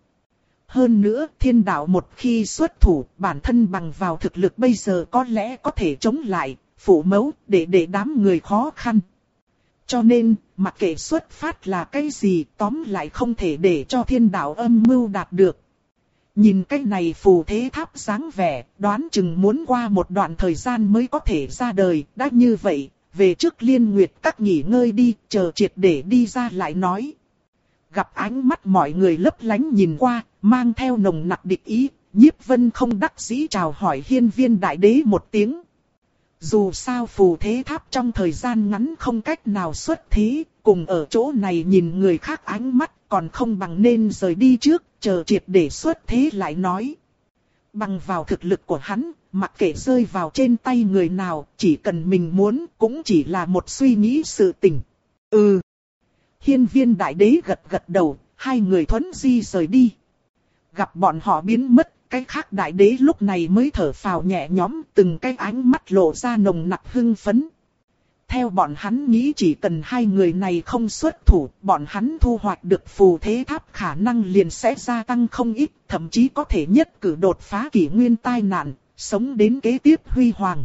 Hơn nữa, thiên đạo một khi xuất thủ, bản thân bằng vào thực lực bây giờ có lẽ có thể chống lại, phủ mẫu, để để đám người khó khăn. Cho nên, mặc kệ xuất phát là cái gì, tóm lại không thể để cho thiên đạo âm mưu đạt được. Nhìn cái này phù thế tháp dáng vẻ, đoán chừng muốn qua một đoạn thời gian mới có thể ra đời, đã như vậy, về trước Liên Nguyệt các nghỉ ngơi đi, chờ triệt để đi ra lại nói. Gặp ánh mắt mọi người lấp lánh nhìn qua, mang theo nồng nặc địch ý, Nhiếp Vân không đắc dĩ chào hỏi Hiên Viên Đại Đế một tiếng. Dù sao phù thế tháp trong thời gian ngắn không cách nào xuất thế, cùng ở chỗ này nhìn người khác ánh mắt còn không bằng nên rời đi trước, chờ triệt để xuất thế lại nói. Bằng vào thực lực của hắn, mặc kệ rơi vào trên tay người nào, chỉ cần mình muốn cũng chỉ là một suy nghĩ sự tình. Ừ. Hiên Viên Đại Đế gật gật đầu, hai người thuấn di rời đi. Gặp bọn họ biến mất, cái khác đại đế lúc này mới thở phào nhẹ nhõm, từng cái ánh mắt lộ ra nồng nặc hưng phấn. Theo bọn hắn nghĩ chỉ cần hai người này không xuất thủ, bọn hắn thu hoạch được phù thế tháp khả năng liền sẽ gia tăng không ít, thậm chí có thể nhất cử đột phá kỷ nguyên tai nạn, sống đến kế tiếp huy hoàng.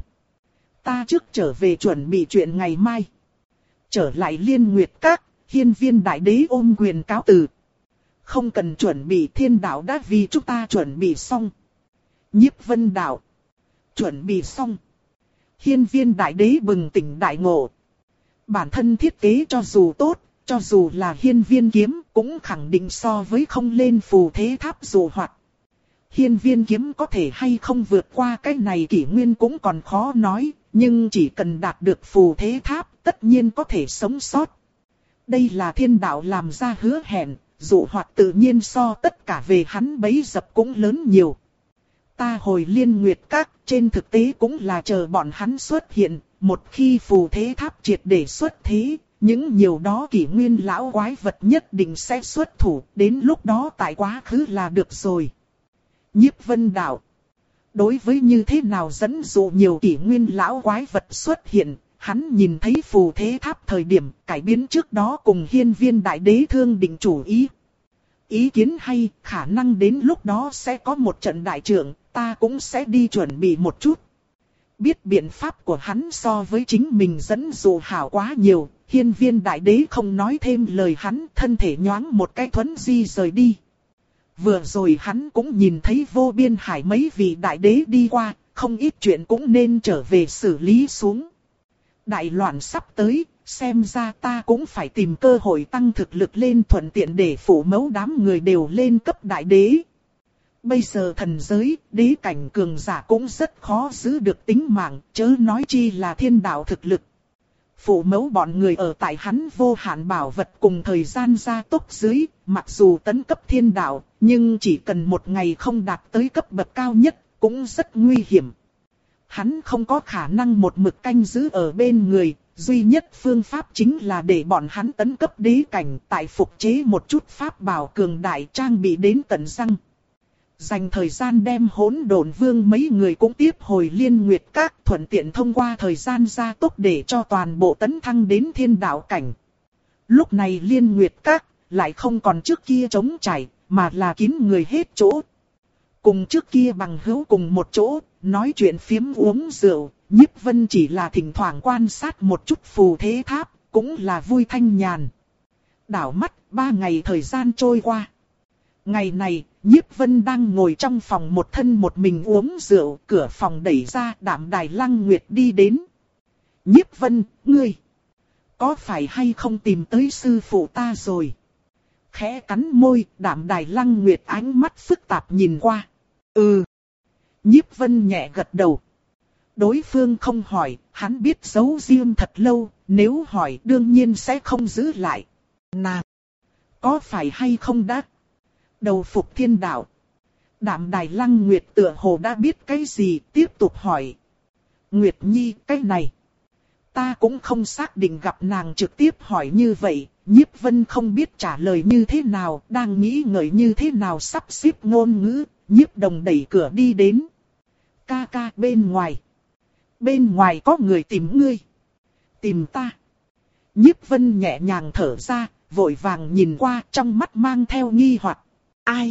Ta trước trở về chuẩn bị chuyện ngày mai. Trở lại Liên Nguyệt Các, Hiên Viên Đại Đế ôm quyền cáo từ. Không cần chuẩn bị, thiên đạo đã vì chúng ta chuẩn bị xong. Nhiếp Vân đạo. Chuẩn bị xong. Hiên Viên Đại Đế bừng tỉnh đại ngộ. Bản thân thiết kế cho dù tốt, cho dù là hiên viên kiếm, cũng khẳng định so với không lên phù thế tháp dù hoạt. Hiên viên kiếm có thể hay không vượt qua cái này kỷ nguyên cũng còn khó nói, nhưng chỉ cần đạt được phù thế tháp, tất nhiên có thể sống sót. Đây là thiên đạo làm ra hứa hẹn. Dụ hoạt tự nhiên so tất cả về hắn bấy dập cũng lớn nhiều. Ta hồi Liên Nguyệt Các, trên thực tế cũng là chờ bọn hắn xuất hiện, một khi phù thế tháp triệt để xuất thế, những nhiều đó kỷ nguyên lão quái vật nhất định sẽ xuất thủ, đến lúc đó tại quá khứ là được rồi. Nhiếp Vân đạo. Đối với như thế nào dẫn dụ nhiều kỷ nguyên lão quái vật xuất hiện, hắn nhìn thấy phù thế tháp thời điểm cải biến trước đó cùng Hiên Viên Đại Đế thương định chủ ý. Ý kiến hay, khả năng đến lúc đó sẽ có một trận đại trưởng, ta cũng sẽ đi chuẩn bị một chút. Biết biện pháp của hắn so với chính mình dẫn dụ hảo quá nhiều, hiên viên đại đế không nói thêm lời, hắn thân thể nhoáng một cái thuấn di rời đi. Vừa rồi hắn cũng nhìn thấy vô biên hải mấy vị đại đế đi qua, không ít chuyện cũng nên trở về xử lý xuống. Đại loạn sắp tới, xem ra ta cũng phải tìm cơ hội tăng thực lực lên, thuận tiện để phủ mẫu đám người đều lên cấp đại đế. Bây giờ thần giới, đế cảnh cường giả cũng rất khó giữ được tính mạng, chớ nói chi là thiên đạo thực lực. Phủ mẫu bọn người ở tại hắn vô hạn bảo vật cùng thời gian gia tốc dưới, mặc dù tấn cấp thiên đạo, nhưng chỉ cần một ngày không đạt tới cấp bậc cao nhất, cũng rất nguy hiểm. Hắn không có khả năng một mực canh giữ ở bên người, duy nhất phương pháp chính là để bọn hắn tấn cấp đế cảnh, tại phục chế một chút pháp bảo cường đại trang bị đến tận răng. Dành thời gian đem Hỗn Độn Vương mấy người cũng tiếp hồi Liên Nguyệt Các, thuận tiện thông qua thời gian gia tốc để cho toàn bộ tấn thăng đến thiên đạo cảnh. Lúc này Liên Nguyệt Các lại không còn trước kia trống trải, mà là kín người hết chỗ. Cùng trước kia bằng hữu cùng một chỗ, nói chuyện phiếm uống rượu, Nhiếp Vân chỉ là thỉnh thoảng quan sát một chút phù thế tháp, cũng là vui thanh nhàn. Đảo mắt, ba ngày thời gian trôi qua. Ngày này, Nhiếp Vân đang ngồi trong phòng một thân một mình uống rượu, cửa phòng đẩy ra, Đạm Đài Lăng Nguyệt đi đến. Nhiếp Vân, ngươi, có phải hay không tìm tới sư phụ ta rồi? Khẽ cắn môi, Đạm Đài Lăng Nguyệt ánh mắt phức tạp nhìn qua. Ừ. Nhiếp Vân nhẹ gật đầu. Đối phương không hỏi, hắn biết giấu riêng thật lâu, nếu hỏi đương nhiên sẽ không giữ lại. Nào, có phải hay không đã đầu phục thiên đạo? Đạm Đài Lăng Nguyệt tựa hồ đã biết cái gì, tiếp tục hỏi. Nguyệt Nhi, cái này, ta cũng không xác định, gặp nàng trực tiếp hỏi như vậy, Nhiếp Vân không biết trả lời như thế nào, đang nghĩ ngợi như thế nào sắp xếp ngôn ngữ, Nhiếp Đồng đẩy cửa đi đến. Ca ca, bên ngoài. Bên ngoài có người tìm ngươi. Tìm ta. Nhiếp Vân nhẹ nhàng thở ra, vội vàng nhìn qua, trong mắt mang theo nghi hoặc. Ai?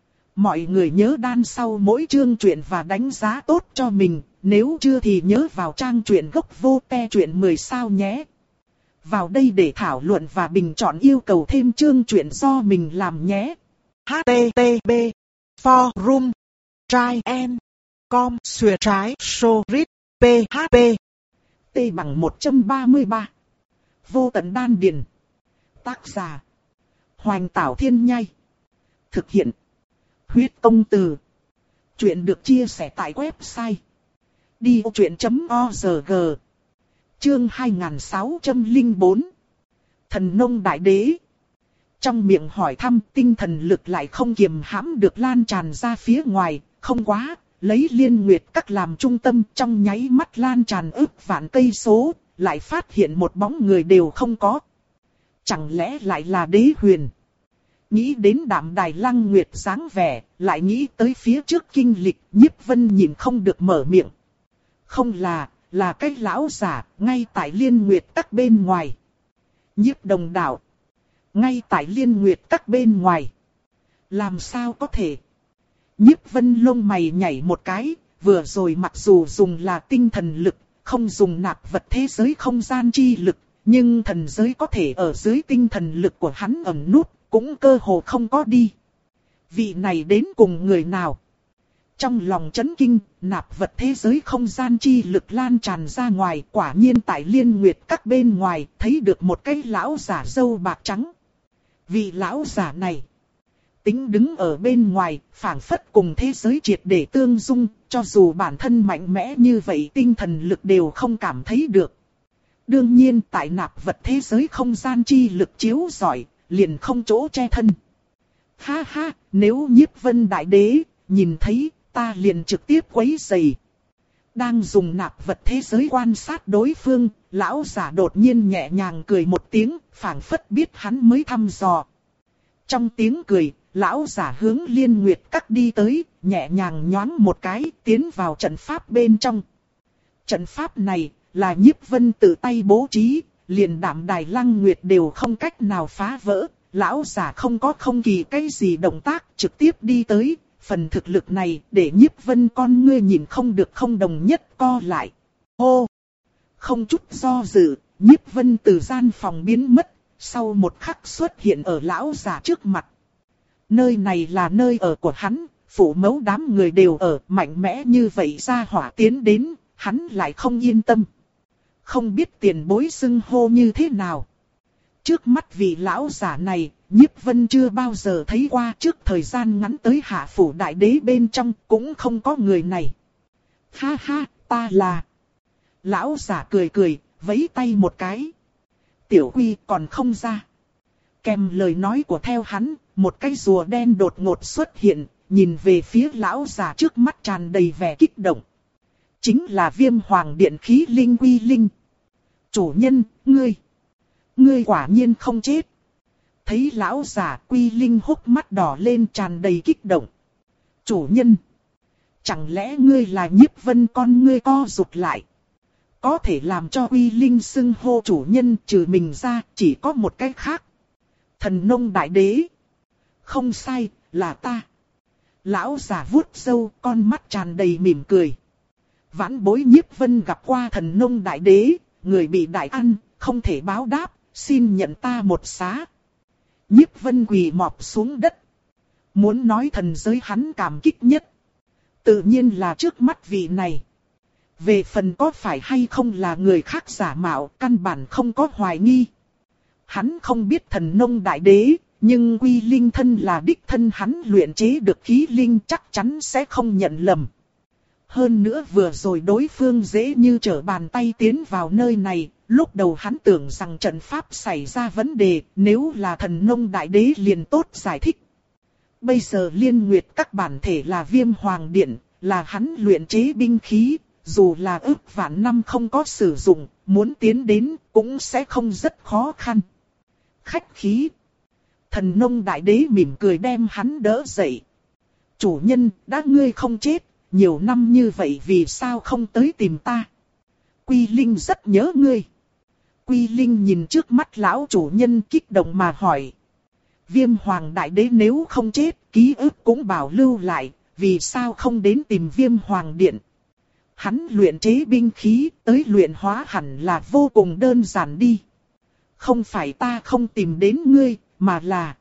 Mọi người nhớ đan sau mỗi chương truyện và đánh giá tốt cho mình, nếu chưa thì nhớ vào trang truyện gốc vô te truyện mười sao nhé. Vào đây để thảo luận và bình chọn yêu cầu thêm chương truyện do mình làm nhé. H T T P Forum Try and Com Xuyệt trái Sorit P H P T bằng một trăm ba mươi ba. Vô tận đan điền. Tác giả Hoành Tảo Thiên Nhai. Thực hiện Huyết Công Từ. Chuyện được chia sẻ tại website đi ô truyện chấm org. Chương hai nghìn sáu trăm lẻ bốn. Thần nông đại đế. Trong miệng hỏi thăm, tinh thần lực lại không kiềm hãm được lan tràn ra phía ngoài, không quá, lấy Liên Nguyệt Các làm trung tâm, trong nháy mắt lan tràn ức vạn cây số, lại phát hiện một bóng người đều không có. Chẳng lẽ lại là Đế Huyền? Nghĩ đến Đạm Đài Lăng Nguyệt dáng vẻ, lại nghĩ tới phía trước kinh lịch, Nhiếp Vân nhìn không được mở miệng. Không là, là cái lão giả, ngay tại Liên Nguyệt Các bên ngoài. Nhiếp Đồng đạo. Ngay tại Liên Nguyệt Các bên ngoài. Làm sao có thể? Nhiếp Vân lông mày nhảy một cái, vừa rồi mặc dù dùng là tinh thần lực, không dùng nạp vật thế giới không gian chi lực, nhưng thần giới có thể ở dưới tinh thần lực của hắn ẩn nút, cũng cơ hồ không có đi. Vị này đến cùng người nào? Trong lòng chấn kinh, nạp vật thế giới không gian chi lực lan tràn ra ngoài, quả nhiên tại Liên Nguyệt Các bên ngoài, thấy được một cái lão giả râu bạc trắng. Vị lão giả này, tính đứng ở bên ngoài, phảng phất cùng thế giới triệt để tương dung, cho dù bản thân mạnh mẽ như vậy tinh thần lực đều không cảm thấy được. Đương nhiên tại nạp vật thế giới không gian chi lực chiếu rọi, liền không chỗ che thân. Ha ha, nếu Nhiếp Vân đại đế, nhìn thấy, ta liền trực tiếp quấy rầy. Đang dùng nạp vật thế giới quan sát đối phương, lão giả đột nhiên nhẹ nhàng cười một tiếng, phảng phất biết hắn mới thăm dò. Trong tiếng cười, lão giả hướng Liên Nguyệt Các đi tới, nhẹ nhàng nhoáng một cái, tiến vào trận pháp bên trong. Trận pháp này, là Nhiếp Vân tự tay bố trí, liền Đạm Đài Lăng Nguyệt đều không cách nào phá vỡ. Lão giả không có không kỳ cái gì động tác, trực tiếp đi tới, phần thực lực này để Nhiếp Vân con ngươi nhìn không được không đồng nhất co lại. Hô! Không chút do dự, Nhiếp Vân từ gian phòng biến mất, sau một khắc xuất hiện ở lão già trước mặt. Nơi này là nơi ở của hắn, phủ mẫu đám người đều ở, mạnh mẽ như vậy ra hỏa tiến đến, hắn lại không yên tâm. Không biết tiền bối xưng hô như thế nào. Trước mắt vị lão giả này, Nhiếp Vân chưa bao giờ thấy qua, trước thời gian ngắn tới hạ phủ đại đế bên trong cũng không có người này. Ha ha, ta là... Lão giả cười cười, vẫy tay một cái. Tiểu Quy còn không ra. Kèm lời nói của theo hắn, một cái rùa đen đột ngột xuất hiện, nhìn về phía lão già trước mắt tràn đầy vẻ kích động. Chính là Viêm Hoàng Điện khí linh Quy Linh. Chủ nhân, ngươi, ngươi quả nhiên không chết. Thấy lão già, Quy Linh hốc mắt đỏ lên tràn đầy kích động. Chủ nhân, chẳng lẽ ngươi là Nhiếp Vân con ngươi co rụt lại. Có thể làm cho Quy Linh xưng hô chủ nhân trừ mình ra, chỉ có một cách khác. Thần nông đại đế. Không sai, là ta. Lão già vuốt râu, con mắt tràn đầy mỉm cười. Vãn bối Nhiếp Vân gặp qua thần nông đại đế, người bị đại ăn, không thể báo đáp, xin nhận ta một xá. Nhiếp Vân quỳ mọp xuống đất. Muốn nói thần giới hắn cảm kích nhất, tự nhiên là trước mắt vị này. Về phần có phải hay không là người khác giả mạo, căn bản không có hoài nghi. Hắn không biết thần nông đại đế, nhưng Quy Linh thân là đích thân hắn luyện chế được khí linh chắc chắn sẽ không nhận lầm. Hơn nữa vừa rồi đối phương dễ như trở bàn tay tiến vào nơi này, lúc đầu hắn tưởng rằng trận pháp xảy ra vấn đề, nếu là thần nông đại đế liền tốt giải thích. Bây giờ Liên Nguyệt các bản thể là Viêm Hoàng Điện, là hắn luyện chế binh khí, dù là ước vạn năm không có sử dụng, muốn tiến đến cũng sẽ không rất khó khăn. Khách khí. Thần nông đại đế mỉm cười đem hắn đỡ dậy. Chủ nhân, đã ngươi không chết, nhiều năm như vậy vì sao không tới tìm ta? Quy Linh rất nhớ ngươi. Quy Linh nhìn trước mắt lão chủ nhân kích động mà hỏi. Viêm Hoàng đại đế nếu không chết, ký ức cũng bảo lưu lại, vì sao không đến tìm Viêm Hoàng Điện? Hắn luyện chế binh khí, tới luyện hóa hẳn là vô cùng đơn giản đi. Không phải ta không tìm đến ngươi, mà là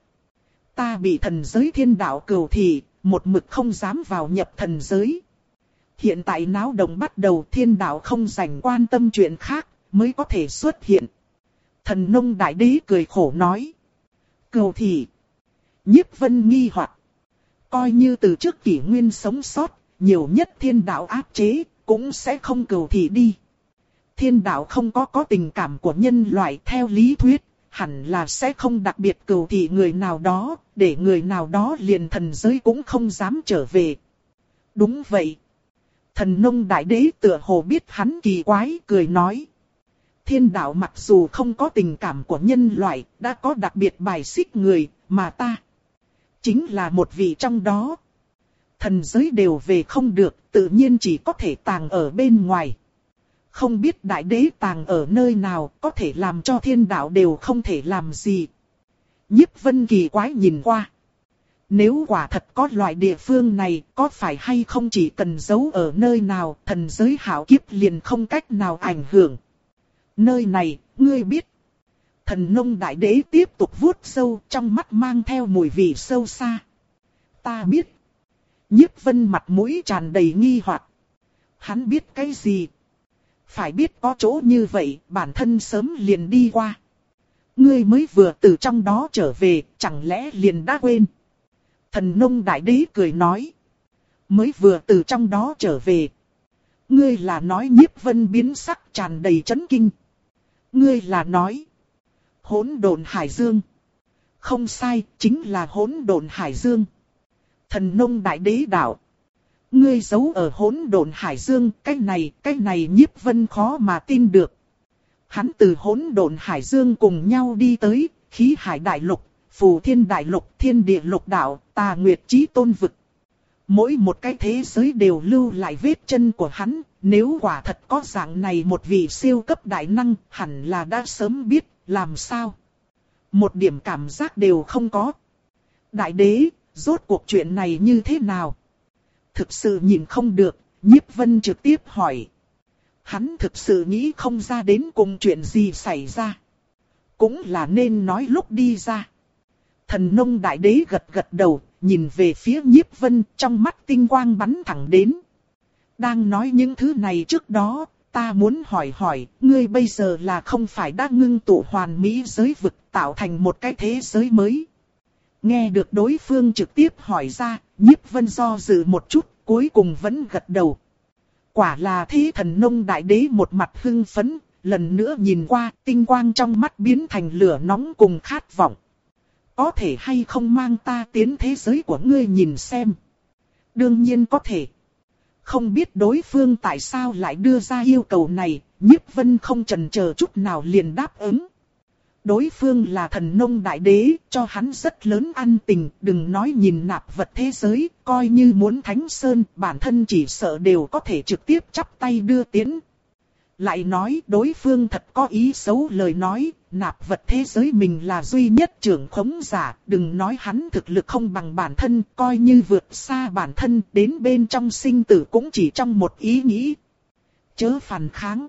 ta bị thần giới thiên đạo cừu thị, một mực không dám vào nhập thần giới. Hiện tại náo động bắt đầu, thiên đạo không dành quan tâm chuyện khác, mới có thể xuất hiện. Thần nông đại đế cười khổ nói. Cừu thị. Nhiếp Vân nghi hoặc. Coi như từ trước kỷ nguyên sống sót, nhiều nhất thiên đạo áp chế, cũng sẽ không cừu thị đi. Thiên đạo không có có tình cảm của nhân loại theo lý thuyết, hẳn là sẽ không đặc biệt cừu thị người nào đó, để người nào đó liền thần giới cũng không dám trở về. Đúng vậy. Thần nông đại đế tựa hồ biết hắn kỳ quái, cười nói. Thiên đạo mặc dù không có tình cảm của nhân loại, đã có đặc biệt bài xích người, mà ta chính là một vị trong đó. Thần giới đều về không được, tự nhiên chỉ có thể tàng ở bên ngoài. Không biết đại đế tàng ở nơi nào, có thể làm cho thiên đạo đều không thể làm gì. Nhiếp Vân kỳ quái nhìn qua. Nếu quả thật có loại địa phương này, có phải hay không chỉ cần giấu ở nơi nào, thần giới hảo kiếp liền không cách nào ảnh hưởng. Nơi này, ngươi biết. Thần nông đại đế tiếp tục vuốt sâu, trong mắt mang theo mùi vị sâu xa. Ta biết. Nhiếp Vân mặt mũi tràn đầy nghi hoặc. Hắn biết cái gì? Phải biết có chỗ như vậy, bản thân sớm liền đi qua. Ngươi mới vừa từ trong đó trở về, chẳng lẽ liền đã quên? Thần nông đại đế cười nói. Mới vừa từ trong đó trở về. Ngươi là nói Nhiếp Vân biến sắc tràn đầy chấn kinh. Ngươi là nói Hỗn Độn Hải Dương. Không sai, chính là Hỗn Độn Hải Dương. Thần nông đại đế đạo. Ngươi giấu ở Hỗn Độn Hải Dương, cái này, cái này Nhiếp Vân khó mà tin được. Hắn từ Hỗn Độn Hải Dương cùng nhau đi tới, Khí Hải Đại Lục, Phù Thiên Đại Lục, Thiên Địa Lục Đạo, Tà Nguyệt Chí Tôn Vực. Mỗi một cái thế giới đều lưu lại vết chân của hắn, nếu quả thật có dạng này một vị siêu cấp đại năng, hẳn là đã sớm biết, làm sao? Một điểm cảm giác đều không có. Đại đế, rốt cuộc chuyện này như thế nào? Thực sự nhìn không được, Nhiếp Vân trực tiếp hỏi. Hắn thực sự nghĩ không ra đến cùng chuyện gì xảy ra. Cũng là nên nói lúc đi ra. Thần nông đại đế gật gật đầu, nhìn về phía Nhiếp Vân, trong mắt tinh quang bắn thẳng đến. Đang nói những thứ này trước đó, ta muốn hỏi hỏi, ngươi bây giờ là không phải đã ngưng tụ hoàn mỹ giới vực tạo thành một cái thế giới mới? Nghe được đối phương trực tiếp hỏi ra, Nhiếp Vân do dự một chút, cuối cùng vẫn gật đầu. Quả là thế. Thần nông đại đế một mặt hưng phấn, lần nữa nhìn qua, tinh quang trong mắt biến thành lửa nóng cùng khát vọng. Có thể hay không mang ta tiến thế giới của ngươi nhìn xem? Đương nhiên có thể. Không biết đối phương tại sao lại đưa ra yêu cầu này, Nhiếp Vân không chần chờ chút nào liền đáp ứng. Đối phương là thần nông đại đế, cho hắn rất lớn ân tình, đừng nói nhìn nạp vật thế giới, coi như muốn Thánh Sơn, bản thân chỉ sợ đều có thể trực tiếp chắp tay đưa tiến. Lại nói đối phương thật có ý xấu lời nói, nạp vật thế giới mình là duy nhất trưởng khống giả, đừng nói hắn thực lực không bằng bản thân, coi như vượt xa bản thân, đến bên trong sinh tử cũng chỉ trong một ý nghĩ. Chớ phản kháng.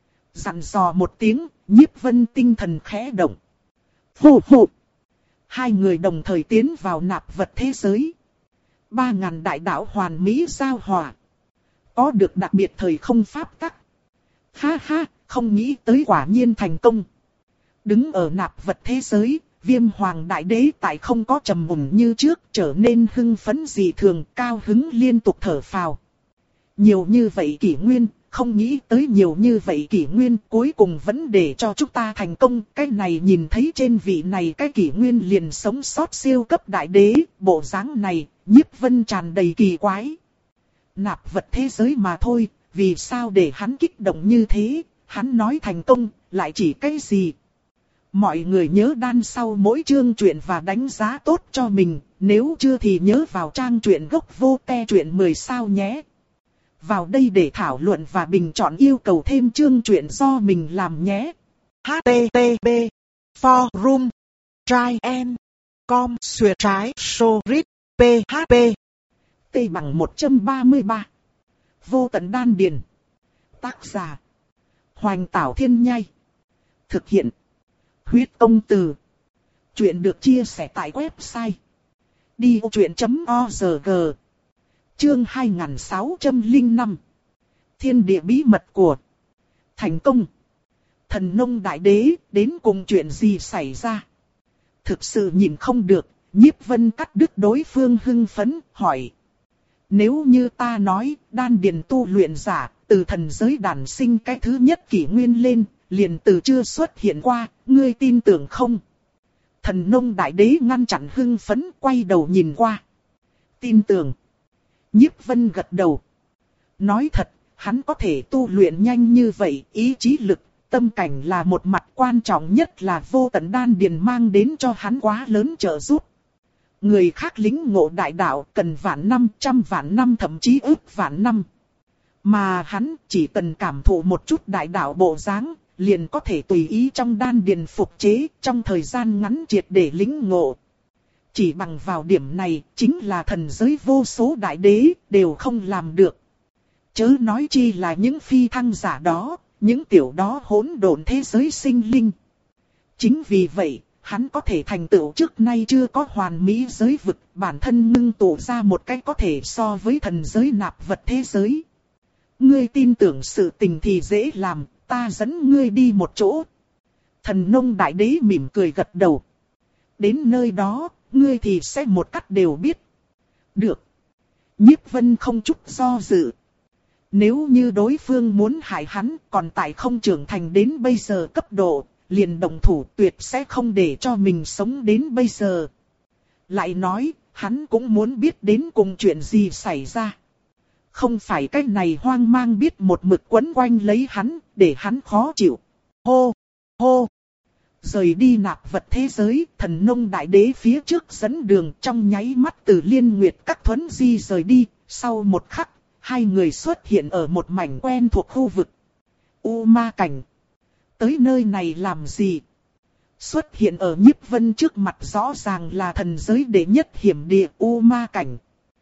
Dặn dò một tiếng, Nhiếp Vân tinh thần khẽ động. Hù hù. Hai người đồng thời tiến vào nạp vật thế giới. Ba ngàn đại đạo hoàn mỹ giao hòa. Có được đặc biệt thời không pháp tắc. Ha ha, không nghĩ tới quả nhiên thành công. Đứng ở nạp vật thế giới, Viêm Hoàng đại đế tại không có trầm mùng như trước, trở nên hưng phấn dị thường, cao hứng liên tục thở phào. Nhiều như vậy kỷ nguyên, không nghĩ tới nhiều như vậy kỷ nguyên, cuối cùng vẫn để cho chúng ta thành công. Cái này nhìn thấy trên vị này cái kỷ nguyên liền sống sót siêu cấp đại đế, bộ dáng này, Nhiếp Vân tràn đầy kỳ quái. Nạp vật thế giới mà thôi, vì sao để hắn kích động như thế? Hắn nói thành công, lại chỉ cái gì? Mọi người nhớ đan sau mỗi chương truyện và đánh giá tốt cho mình, nếu chưa thì nhớ vào trang truyện gốc vô te truyện mười sao nhé. Vào đây để thảo luận và bình chọn yêu cầu thêm chương truyện do mình làm nhé. H T T P Forum Try and Com Xuyệt trái Sorit P H P T bằng một trăm ba mươi ba. Vô tận đan điền. Tác giả Hoành Tảo Thiên Nhai. Thực hiện Huyết Công Từ. Chuyện được chia sẻ tại website đi ô truyện chấm org. Chương hai nghìn sáu trăm lẻ năm. Thiên địa bí mật của thành công. Thần nông đại đế, đến cùng chuyện gì xảy ra? Thực sự nhìn không được, Nhiếp Vân cắt đứt đối phương hưng phấn, hỏi. Nếu như ta nói, đan điền tu luyện giả, từ thần giới đản sinh cái thứ nhất kỷ nguyên lên, liền từ chưa xuất hiện qua, ngươi tin tưởng không? Thần nông đại đế ngăn chặn hưng phấn, quay đầu nhìn qua. Tin tưởng. Nhiếp Vân gật đầu. Nói thật, hắn có thể tu luyện nhanh như vậy, ý chí lực, tâm cảnh là một mặt quan trọng nhất là vô tận đan điền mang đến cho hắn quá lớn trợ giúp. Người khác lĩnh ngộ đại đạo cần vạn năm, trăm vạn năm thậm chí ức vạn năm. Mà hắn chỉ cần cảm thụ một chút đại đạo bộ dáng, liền có thể tùy ý trong đan điền phục chế, trong thời gian ngắn triệt để lĩnh ngộ. Chỉ bằng vào điểm này, chính là thần giới vô số đại đế, đều không làm được. Chớ nói chi là những phi thăng giả đó, những tiểu đó hỗn độn thế giới sinh linh. Chính vì vậy, hắn có thể thành tựu trước nay chưa có hoàn mỹ giới vực, bản thân ngưng tụ ra một cái có thể so với thần giới nạp vật thế giới. Ngươi tin tưởng sự tình thì dễ làm, ta dẫn ngươi đi một chỗ. Thần nông đại đế mỉm cười gật đầu. Đến nơi đó, ngươi thì sẽ một cách đều biết. Được. Nhiếp Vân không chút do dự. Nếu như đối phương muốn hại hắn, còn tại không trưởng thành đến bây giờ cấp độ, liền động thủ tuyệt sẽ không để cho mình sống đến bây giờ. Lại nói, hắn cũng muốn biết đến cùng chuyện gì xảy ra. Không phải cái này hoang mang biết một mực quấn quanh lấy hắn, để hắn khó chịu. Hô, hô. Rời đi nạp vật thế giới, thần nông đại đế phía trước dẫn đường trong nháy mắt từ Liên Nguyệt Các thuấn di rời đi. Sau một khắc, hai người xuất hiện ở một mảnh quen thuộc khu vực. U Ma Cảnh. Tới nơi này làm gì? Xuất hiện ở Nhiếp Vân trước mặt rõ ràng là thần giới đệ nhất hiểm địa U Ma Cảnh.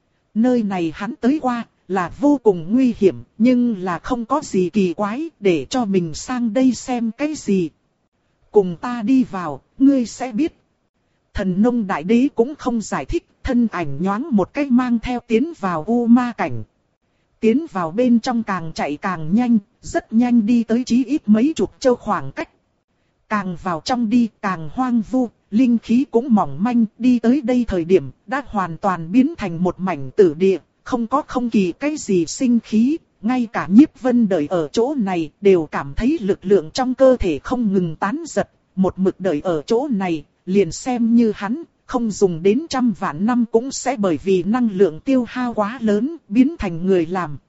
Nơi này hắn tới qua là vô cùng nguy hiểm, nhưng là không có gì kỳ quái để cho mình sang đây xem cái gì. Cùng ta đi vào, ngươi sẽ biết. Thần nông đại đế cũng không giải thích, thân ảnh nhoáng một cái mang theo tiến vào U Ma Cảnh. Tiến vào bên trong càng chạy càng nhanh, rất nhanh đi tới chí ít mấy chục châu khoảng cách. Càng vào trong đi càng hoang vu, linh khí cũng mỏng manh, đi tới đây thời điểm đã hoàn toàn biến thành một mảnh tử địa, không có không kỳ cái gì sinh khí, ngay cả Nhiếp Vân đợi ở chỗ này đều cảm thấy lực lượng trong cơ thể không ngừng tán giật, một mực đợi ở chỗ này, liền xem như hắn, không dùng đến trăm vạn năm cũng sẽ bởi vì năng lượng tiêu hao quá lớn, biến thành người làm.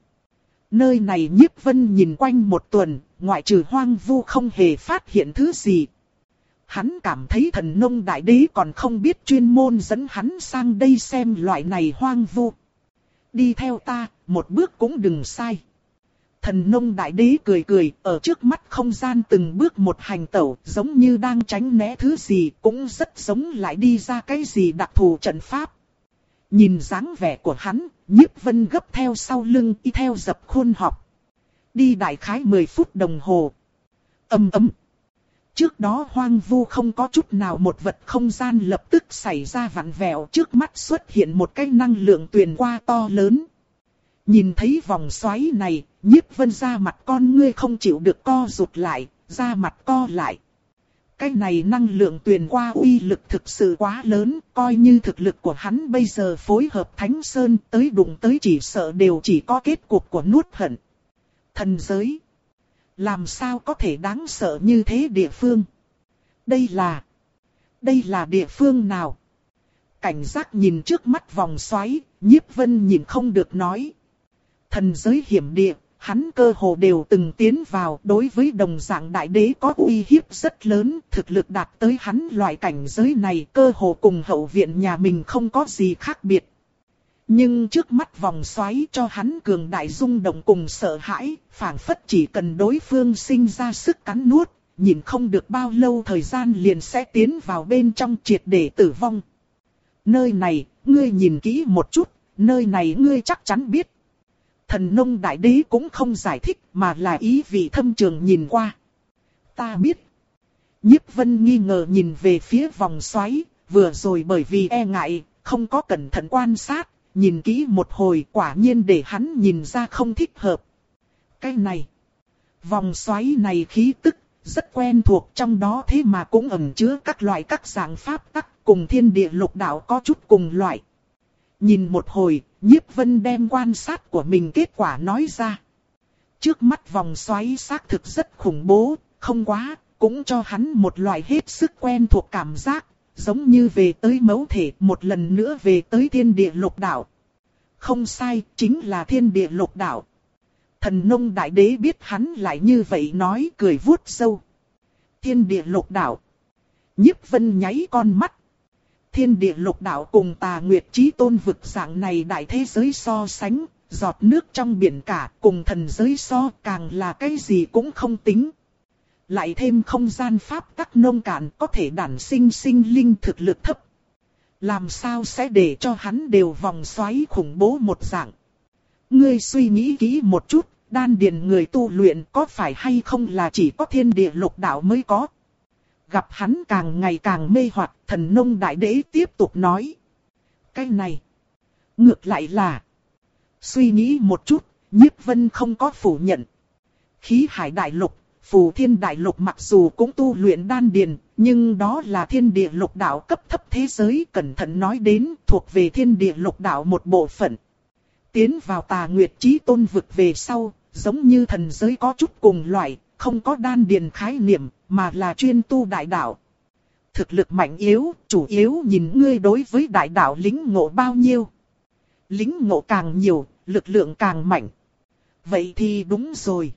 Nơi này Nhiếp Vân nhìn quanh một tuần, ngoại trừ hoang vu không hề phát hiện thứ gì. Hắn cảm thấy thần nông đại đế còn không biết chuyên môn dẫn hắn sang đây xem loại này hoang vu. Đi theo ta, một bước cũng đừng sai. Thần nông đại đế cười cười, ở trước mắt không gian từng bước một hành tẩu, giống như đang tránh né thứ gì, cũng rất giống lại đi ra cái gì đặc thù trận pháp. Nhìn dáng vẻ của hắn, Nhiếp Vân gấp theo sau lưng, y theo dập khuôn học. Đi đại khái mười phút đồng hồ. Ầm ầm. Trước đó hoang vu không có chút nào một vật không gian lập tức xảy ra vặn vẹo, trước mắt xuất hiện một cái năng lượng tuyền qua to lớn. Nhìn thấy vòng xoáy này, Nhiếp Vân ra mặt con ngươi không chịu được co rụt lại, ra mặt co lại. Cái này năng lượng tuyền qua uy lực thực sự quá lớn, coi như thực lực của hắn bây giờ phối hợp Thánh Sơn tới đụng tới chỉ sợ đều chỉ có kết cục của nuốt hận. Thần giới. Làm sao có thể đáng sợ như thế địa phương? Đây là... Đây là địa phương nào? Cảnh giác nhìn trước mắt vòng xoáy, Nhiếp Vân nhìn không được nói. Thần giới hiểm địa, hắn cơ hồ đều từng tiến vào, đối với đồng dạng đại đế có uy hiếp rất lớn, thực lực đạt tới hắn loại cảnh giới này cơ hồ cùng hậu viện nhà mình không có gì khác biệt. Nhưng trước mắt vòng xoáy cho hắn cường đại rung động cùng sợ hãi, phảng phất chỉ cần đối phương sinh ra sức cắn nuốt, nhìn không được bao lâu thời gian liền sẽ tiến vào bên trong triệt để tử vong. Nơi này, ngươi nhìn kỹ một chút, nơi này ngươi chắc chắn biết. Thần nông đại đế cũng không giải thích mà là ý vị thâm trường nhìn qua. Ta biết. Nhiếp Vân nghi ngờ nhìn về phía vòng xoáy, vừa rồi bởi vì e ngại, không có cẩn thận quan sát, nhìn kỹ một hồi quả nhiên để hắn nhìn ra không thích hợp. Cái này, vòng xoáy này khí tức, rất quen thuộc trong đó thế mà cũng ẩn chứa các loại các dạng pháp tắc cùng thiên địa lục đạo có chút cùng loại. Nhìn một hồi, Nhiếp Vân đem quan sát của mình kết quả nói ra. Trước mắt vòng xoáy xác thực rất khủng bố, không quá, cũng cho hắn một loại hết sức quen thuộc cảm giác, giống như về tới mẫu thể một lần nữa về tới thiên địa lục đạo. Không sai, chính là thiên địa lục đạo. Thần nông đại đế biết hắn lại như vậy nói, cười vuốt râu. Thiên địa lục đạo. Nhiếp Vân nháy con mắt. Thiên địa lục đạo cùng Tà Nguyệt Chí Tôn vực dạng này đại thế giới so sánh, giọt nước trong biển cả, cùng thần giới so càng là cái gì cũng không tính. Lại thêm không gian pháp tắc nông cạn có thể đản sinh sinh linh thực lực thấp. Làm sao sẽ để cho hắn đều vòng xoáy khủng bố một dạng. Ngươi suy nghĩ kỹ một chút, đan điền người tu luyện có phải hay không là chỉ có thiên địa lục đạo mới có. Gặp hắn càng ngày càng mê hoặc, thần nông đại đế tiếp tục nói. Cái này, ngược lại là, suy nghĩ một chút, Nhiếp Vân không có phủ nhận. Khí hải đại lục, phù thiên đại lục mặc dù cũng tu luyện đan điền, nhưng đó là thiên địa lục đạo cấp thấp thế giới, cẩn thận nói đến thuộc về thiên địa lục đạo một bộ phận. Tiến vào Tà Nguyệt Chí Tôn vực về sau, giống như thần giới có chút cùng loại, không có đan điền khái niệm, mà là chuyên tu đại đạo. Thực lực mạnh yếu, chủ yếu nhìn ngươi đối với đại đạo lĩnh ngộ bao nhiêu. Lĩnh ngộ càng nhiều, lực lượng càng mạnh. Vậy thì đúng rồi.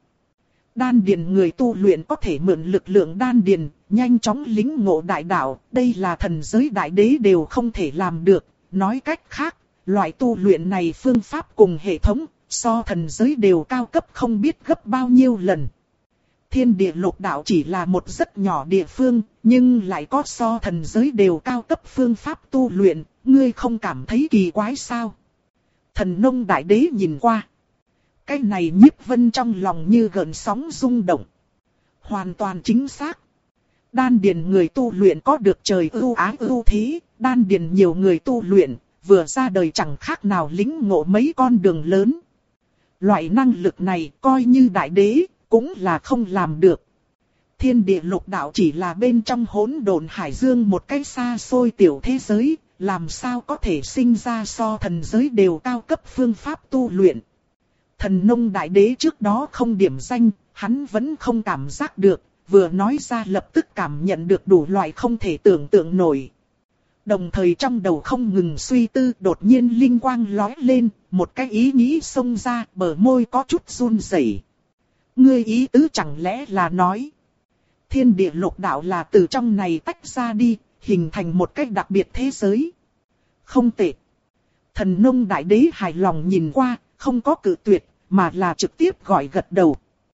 Đan điền người tu luyện có thể mượn lực lượng đan điền, nhanh chóng lĩnh ngộ đại đạo, đây là thần giới đại đế đều không thể làm được. Nói cách khác, loại tu luyện này phương pháp cùng hệ thống, so thần giới đều cao cấp không biết gấp bao nhiêu lần. Thiên địa lục đạo chỉ là một rất nhỏ địa phương, nhưng lại có so thần giới đều cao cấp phương pháp tu luyện, ngươi không cảm thấy kỳ quái sao? Thần nông đại đế nhìn qua. Cái này Nhiếp Vân trong lòng như gợn sóng rung động. Hoàn toàn chính xác. Đan điền người tu luyện có được trời ưu ái ưu thế, đan điền nhiều người tu luyện, vừa ra đời chẳng khác nào lĩnh ngộ mấy con đường lớn. Loại năng lực này coi như đại đế, cũng là không làm được. Thiên địa lục đạo chỉ là bên trong hỗn độn hải dương một cái xa xôi tiểu thế giới, làm sao có thể sinh ra so thần giới đều cao cấp phương pháp tu luyện. Thần nông đại đế trước đó không điểm danh, hắn vẫn không cảm giác được, vừa nói ra lập tức cảm nhận được đủ loại không thể tưởng tượng nổi. Đồng thời trong đầu không ngừng suy tư, đột nhiên linh quang lóe lên, một cái ý nghĩ xông ra, bờ môi có chút run rẩy. Ngươi ý tứ chẳng lẽ là nói, thiên địa lục đạo là từ trong này tách ra đi, hình thành một cách đặc biệt thế giới. Không tệ. Thần nông đại đế hài lòng nhìn qua, không có cự tuyệt, mà là trực tiếp gọi gật đầu.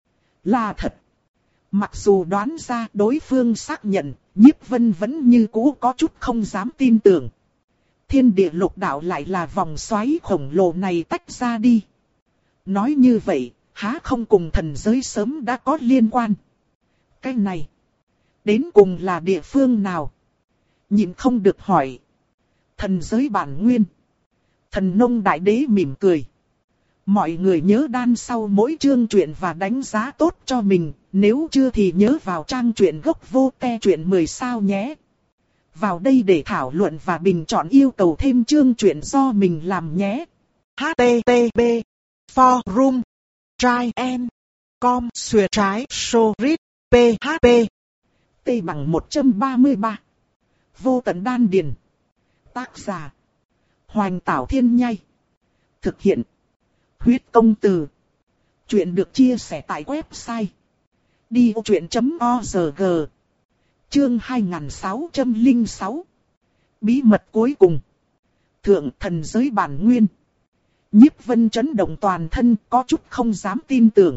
Là thật. Mặc dù đoán ra đối phương xác nhận, Nhiếp Vân vẫn như cũ có chút không dám tin tưởng. Thiên địa lục đạo lại là vòng xoáy khổng lồ này tách ra đi. Nói như vậy, há không cùng thần giới sớm đã có liên quan. Cái này, đến cùng là địa phương nào? Nhịn không được hỏi. Thần giới bản nguyên. Thần nông đại đế mỉm cười. Mọi người nhớ đan sau mỗi chương truyện và đánh giá tốt cho mình, nếu chưa thì nhớ vào trang truyện gốc vô te truyện mười sao nhé. Vào đây để thảo luận và bình chọn yêu cầu thêm chương truyện do mình làm nhé. H T T P Forum Try and Com Xuyệt trái Sorit P H P T bằng một trăm ba mươi ba. Vô tận đan điền. Tác giả Hoành Tảo Thiên Nhai. Thực hiện Huyết Công Từ. Chuyện được chia sẻ tại website đi vô chuyện chấm org. Chương hai nghìn sáu trăm lẻ sáu. Bí mật cuối cùng. Thượng thần giới bản nguyên. Nhiếp Vân chấn động toàn thân, có chút không dám tin tưởng.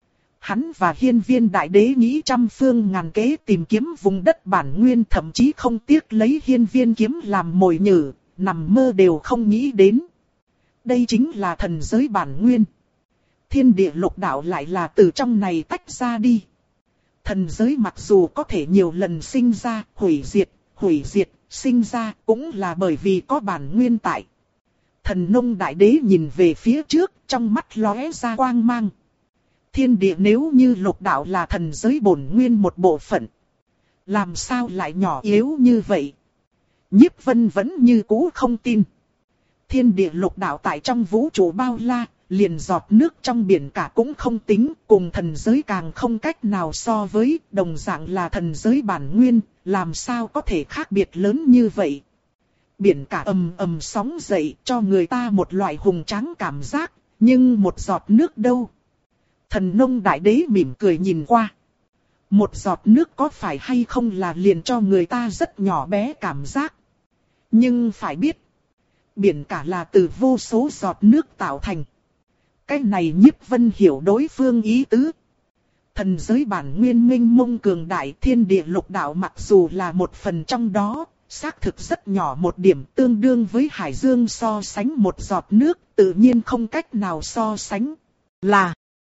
Hắn và Hiên Viên đại đế nghĩ trăm phương ngàn kế tìm kiếm vùng đất bản nguyên, thậm chí không tiếc lấy Hiên Viên kiếm làm mồi nhử, nằm mơ đều không nghĩ đến. Đây chính là thần giới bản nguyên. Thiên địa lục đạo lại là từ trong này tách ra đi. Thần giới mặc dù có thể nhiều lần sinh ra, hủy diệt, hủy diệt, sinh ra cũng là bởi vì có bản nguyên tại. Thần nông đại đế nhìn về phía trước, trong mắt lóe ra quang mang. Thiên địa nếu như lục đạo là thần giới bổn nguyên một bộ phận, làm sao lại nhỏ yếu như vậy? Nhiếp Vân vẫn như cũ không tin. Thiên địa lục đạo tại trong vũ trụ bao la, liền giọt nước trong biển cả cũng không tính, cùng thần giới càng không cách nào so với, đồng dạng là thần giới bản nguyên, làm sao có thể khác biệt lớn như vậy? Biển cả ầm ầm sóng dậy, cho người ta một loại hùng tráng cảm giác, nhưng một giọt nước đâu? Thần nông đại đế mỉm cười nhìn qua. Một giọt nước có phải hay không là liền cho người ta rất nhỏ bé cảm giác. Nhưng phải biết, biển cả là từ vô số giọt nước tạo thành. Cái này Nhiếp Vân hiểu đối phương ý tứ. Thần giới bản nguyên minh mông cường đại, thiên địa lục đạo mặc dù là một phần trong đó, xác thực rất nhỏ một điểm, tương đương với hải dương so sánh một giọt nước, tự nhiên không cách nào so sánh. Là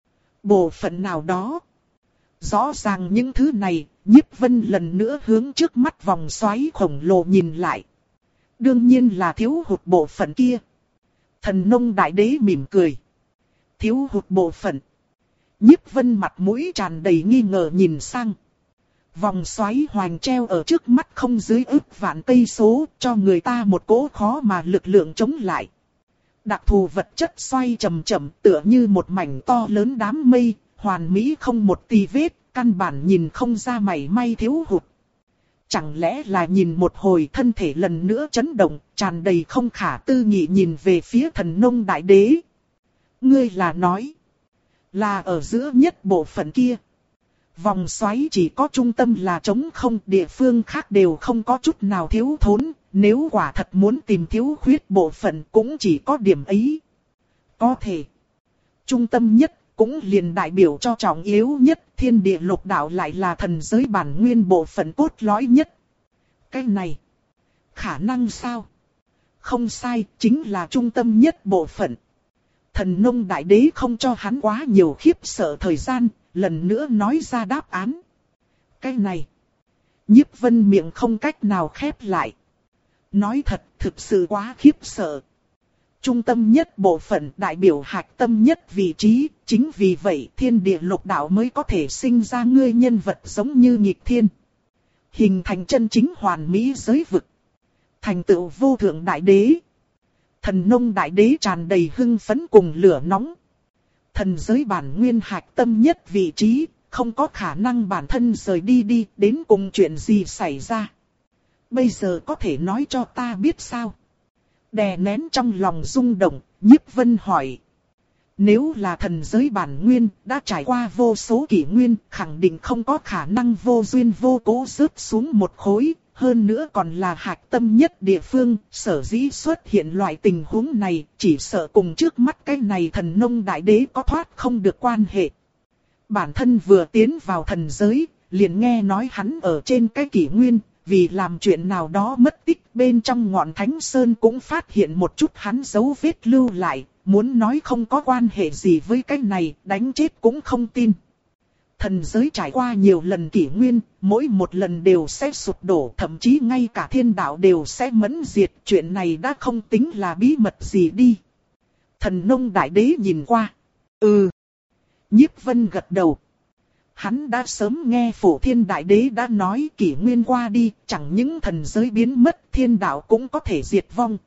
bộ phận nào đó. Rõ ràng những thứ này, Nhiếp Vân lần nữa hướng trước mắt vòng xoáy khổng lồ nhìn lại. Đương nhiên là thiếu hụt bộ phận kia. Thần nông đại đế mỉm cười. Thiếu hụt bộ phận. Nhiếp Vân mặt mũi tràn đầy nghi ngờ nhìn sang. Vòng xoáy hoành treo ở trước mắt không dưới ức vạn cây số, cho người ta một cỗ khó mà lực lượng chống lại. Đặc thù vật chất xoay chậm chậm, tựa như một mảnh to lớn đám mây, hoàn mỹ không một tì vết, căn bản nhìn không ra mảy may thiếu hụt. Chẳng lẽ là nhìn một hồi thân thể lần nữa chấn động, tràn đầy không khả tư nghị nhìn về phía thần nông đại đế. Ngươi là nói, là ở giữa nhất bộ phận kia. Vòng xoáy chỉ có trung tâm là trống không, địa phương khác đều không có chút nào thiếu thốn, nếu quả thật muốn tìm thiếu khuyết bộ phận cũng chỉ có điểm ấy. Có thể, trung tâm nhất cũng liền đại biểu cho trọng yếu nhất, thiên địa lục đạo lại là thần giới bản nguyên bộ phận cốt lõi nhất. Cái này, khả năng sao? Không sai, chính là trung tâm nhất bộ phận. Thần nông đại đế không cho hắn quá nhiều khiếp sợ thời gian, lần nữa nói ra đáp án. Cái này, Nhiếp Vân miệng không cách nào khép lại. Nói thật, thực sự quá khiếp sợ. Trung tâm nhất bộ phận đại biểu hạch tâm nhất vị trí, chính vì vậy thiên địa lục đạo mới có thể sinh ra ngươi nhân vật giống như nghịch thiên. Hình thành chân chính hoàn mỹ giới vực. Thành tựu vô thượng đại đế. Thần nông đại đế tràn đầy hưng phấn cùng lửa nóng. Thần giới bản nguyên hạch tâm nhất vị trí, không có khả năng bản thân rời đi đi, đến cùng chuyện gì xảy ra. Bây giờ có thể nói cho ta biết sao? Đè nén trong lòng rung động, Nhiếp Vân hỏi. Nếu là thần giới bản nguyên, đã trải qua vô số kỷ nguyên, khẳng định không có khả năng vô duyên vô cố rớt xuống một khối, hơn nữa còn là hạch tâm nhất địa phương, sở dĩ xuất hiện loại tình huống này, chỉ sợ cùng trước mắt cái này thần nông đại đế có thoát không được quan hệ. Bản thân vừa tiến vào thần giới, liền nghe nói hắn ở trên cái kỷ nguyên, vì làm chuyện nào đó mất tích, bên trong ngọn Thánh Sơn cũng phát hiện một chút hắn dấu vết lưu lại, muốn nói không có quan hệ gì với cái này, đánh chết cũng không tin. Thần giới trải qua nhiều lần kỷ nguyên, mỗi một lần đều sẽ sụp đổ, thậm chí ngay cả thiên đạo đều sẽ mẫn diệt, chuyện này đã không tính là bí mật gì đi. Thần nông đại đế nhìn qua. Ừ. Nhiếp Vân gật đầu. Hắn đã sớm nghe Phổ Thiên Đại Đế đã nói kỷ nguyên qua đi, chẳng những thần giới biến mất, thiên đạo cũng có thể diệt vong.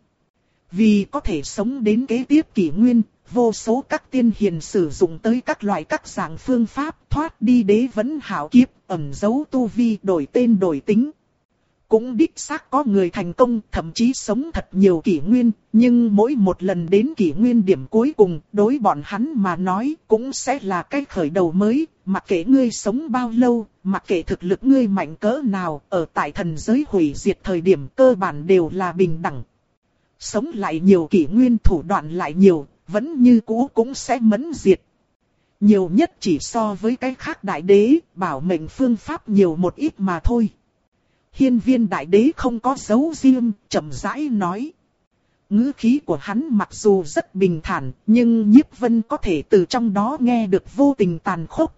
Vì có thể sống đến kế tiếp kỷ nguyên, vô số các tiên hiền sử dụng tới các loại các dạng phương pháp thoát đi đế vấn hảo kiếp, ẩn giấu tu vi, đổi tên đổi tính. Cũng đích xác có người thành công, thậm chí sống thật nhiều kỷ nguyên, nhưng mỗi một lần đến kỷ nguyên điểm cuối cùng, đối bọn hắn mà nói cũng sẽ là cái khởi đầu mới, mặc kệ ngươi sống bao lâu, mặc kệ thực lực ngươi mạnh cỡ nào, ở tại thần giới hủy diệt thời điểm cơ bản đều là bình đẳng. Sống lại nhiều kỷ nguyên, thủ đoạn lại nhiều, vẫn như cũ cũng sẽ mẫn diệt. Nhiều nhất chỉ so với cái khác đại đế, bảo mệnh phương pháp nhiều một ít mà thôi. Hiên Viên đại đế không có giấu riêng, chậm rãi nói. Ngữ khí của hắn mặc dù rất bình thản, nhưng Nhiếp Vân có thể từ trong đó nghe được vô tình tàn khốc.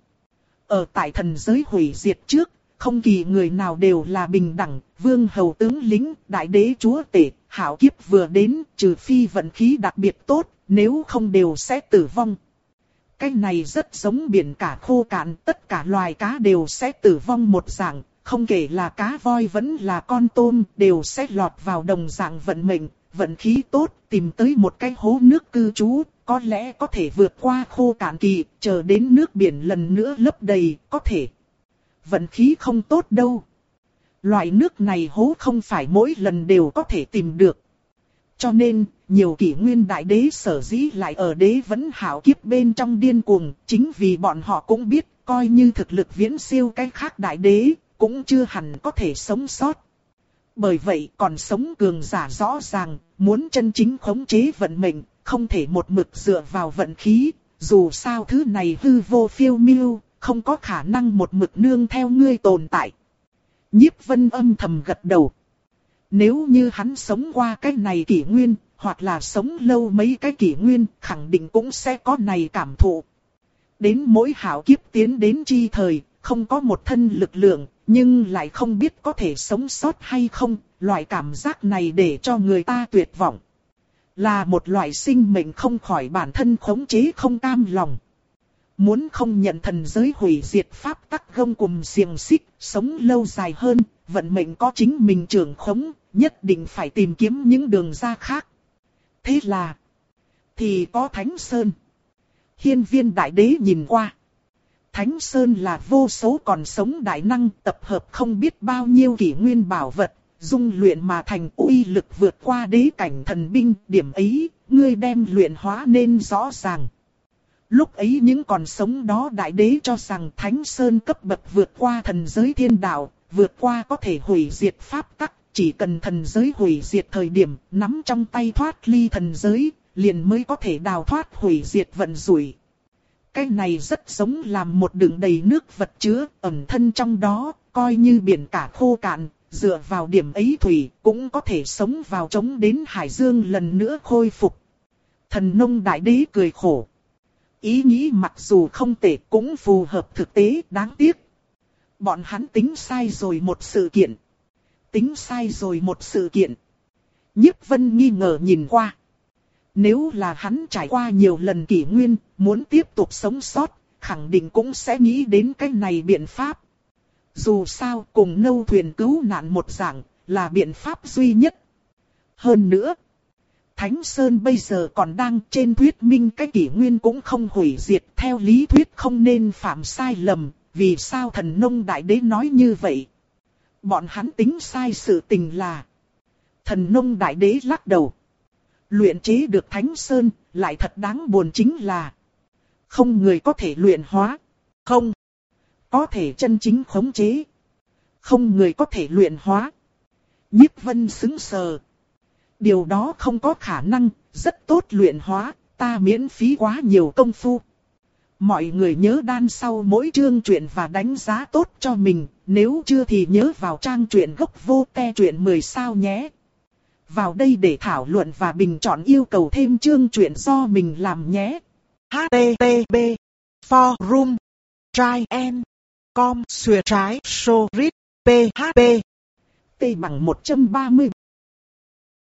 Ở tại thần giới hủy diệt trước, không kỳ người nào đều là bình đẳng, vương hầu tướng lính, đại đế chúa tể, hảo kiếp vừa đến, trừ phi vận khí đặc biệt tốt, nếu không đều sẽ tử vong. Cái này rất giống biển cả khô cạn, tất cả loài cá đều sẽ tử vong một dạng. Không kể là cá voi vẫn là con tôm, đều sẽ lọt vào đồng dạng vận mệnh, vận khí tốt, tìm tới một cái hố nước cư trú, có lẽ có thể vượt qua khô cạn kỳ, chờ đến nước biển lần nữa lấp đầy, có thể. Vận khí không tốt đâu. Loại nước này hố không phải mỗi lần đều có thể tìm được. Cho nên, nhiều kỷ nguyên đại đế sở dĩ lại ở đế vẫn hảo kiếp bên trong điên cuồng, chính vì bọn họ cũng biết, coi như thực lực viễn siêu cái khác đại đế, cũng chưa hẳn có thể sống sót. Bởi vậy còn sống cường giả rõ ràng, muốn chân chính khống chế vận mệnh, không thể một mực dựa vào vận khí, dù sao thứ này hư vô phiêu miêu, không có khả năng một mực nương theo ngươi tồn tại. Nhiếp Vân âm thầm gật đầu. Nếu như hắn sống qua cái này kỷ nguyên, hoặc là sống lâu mấy cái kỷ nguyên, khẳng định cũng sẽ có này cảm thụ. Đến mỗi hảo kiếp tiến đến chi thời, không có một thân lực lượng, nhưng lại không biết có thể sống sót hay không, loại cảm giác này để cho người ta tuyệt vọng. Là một loại sinh mệnh không khỏi bản thân khống chế không cam lòng. Muốn không nhận thần giới hủy diệt pháp tắc gông cùm xiềng xích, sống lâu dài hơn, vận mệnh có chính mình trưởng khống, nhất định phải tìm kiếm những đường ra khác. Thế là, thì có Thánh Sơn. Hiên Viên đại đế nhìn qua. Thánh Sơn là vô số còn sống đại năng tập hợp không biết bao nhiêu kỷ nguyên bảo vật, dung luyện mà thành uy lực vượt qua đế cảnh thần binh, điểm ấy, ngươi đem luyện hóa nên rõ ràng. Lúc ấy những còn sống đó đại đế cho rằng Thánh Sơn cấp bậc vượt qua thần giới thiên đạo, vượt qua có thể hủy diệt pháp tắc, chỉ cần thần giới hủy diệt thời điểm, nắm trong tay thoát ly thần giới, liền mới có thể đào thoát hủy diệt vận rủi. Cái này rất giống làm một đựng đầy nước vật chứa, ẩn thân trong đó, coi như biển cả khô cạn, dựa vào điểm ấy thủy, cũng có thể sống vào chống đến hải dương lần nữa khôi phục. Thần nông đại đế cười khổ. Ý nghĩ mặc dù không tệ cũng phù hợp thực tế, đáng tiếc. Bọn hắn tính sai rồi một sự kiện. Tính sai rồi một sự kiện. Nhiếp Vân nghi ngờ nhìn qua. Nếu là hắn trải qua nhiều lần kỷ nguyên, muốn tiếp tục sống sót, khẳng định cũng sẽ nghĩ đến cái này biện pháp. Dù sao cùng nâu thuyền cứu nạn một dạng, là biện pháp duy nhất. Hơn nữa, Thánh Sơn bây giờ còn đang trên thuyết minh cái kỷ nguyên cũng không hủy diệt, theo lý thuyết không nên phạm sai lầm, vì sao thần nông đại đế nói như vậy? Bọn hắn tính sai sự tình là... Thần nông đại đế lắc đầu. Luyện chế được Thánh Sơn, lại thật đáng buồn chính là... Không người có thể luyện hóa. Không. Có thể chân chính khống chế. Không người có thể luyện hóa. Nhiếp Vân sững sờ. Điều đó không có khả năng, rất tốt luyện hóa, ta miễn phí quá nhiều công phu. Mọi người nhớ đan sau mỗi chương truyện và đánh giá tốt cho mình, nếu chưa thì nhớ vào trang truyện gốc vô te truyện mười sao nhé. Vào đây để thảo luận và bình chọn yêu cầu thêm chương truyện do mình làm nhé. H T T P Forum Try and Com Xuya trái So Read P H P T bằng một trăm ba mươi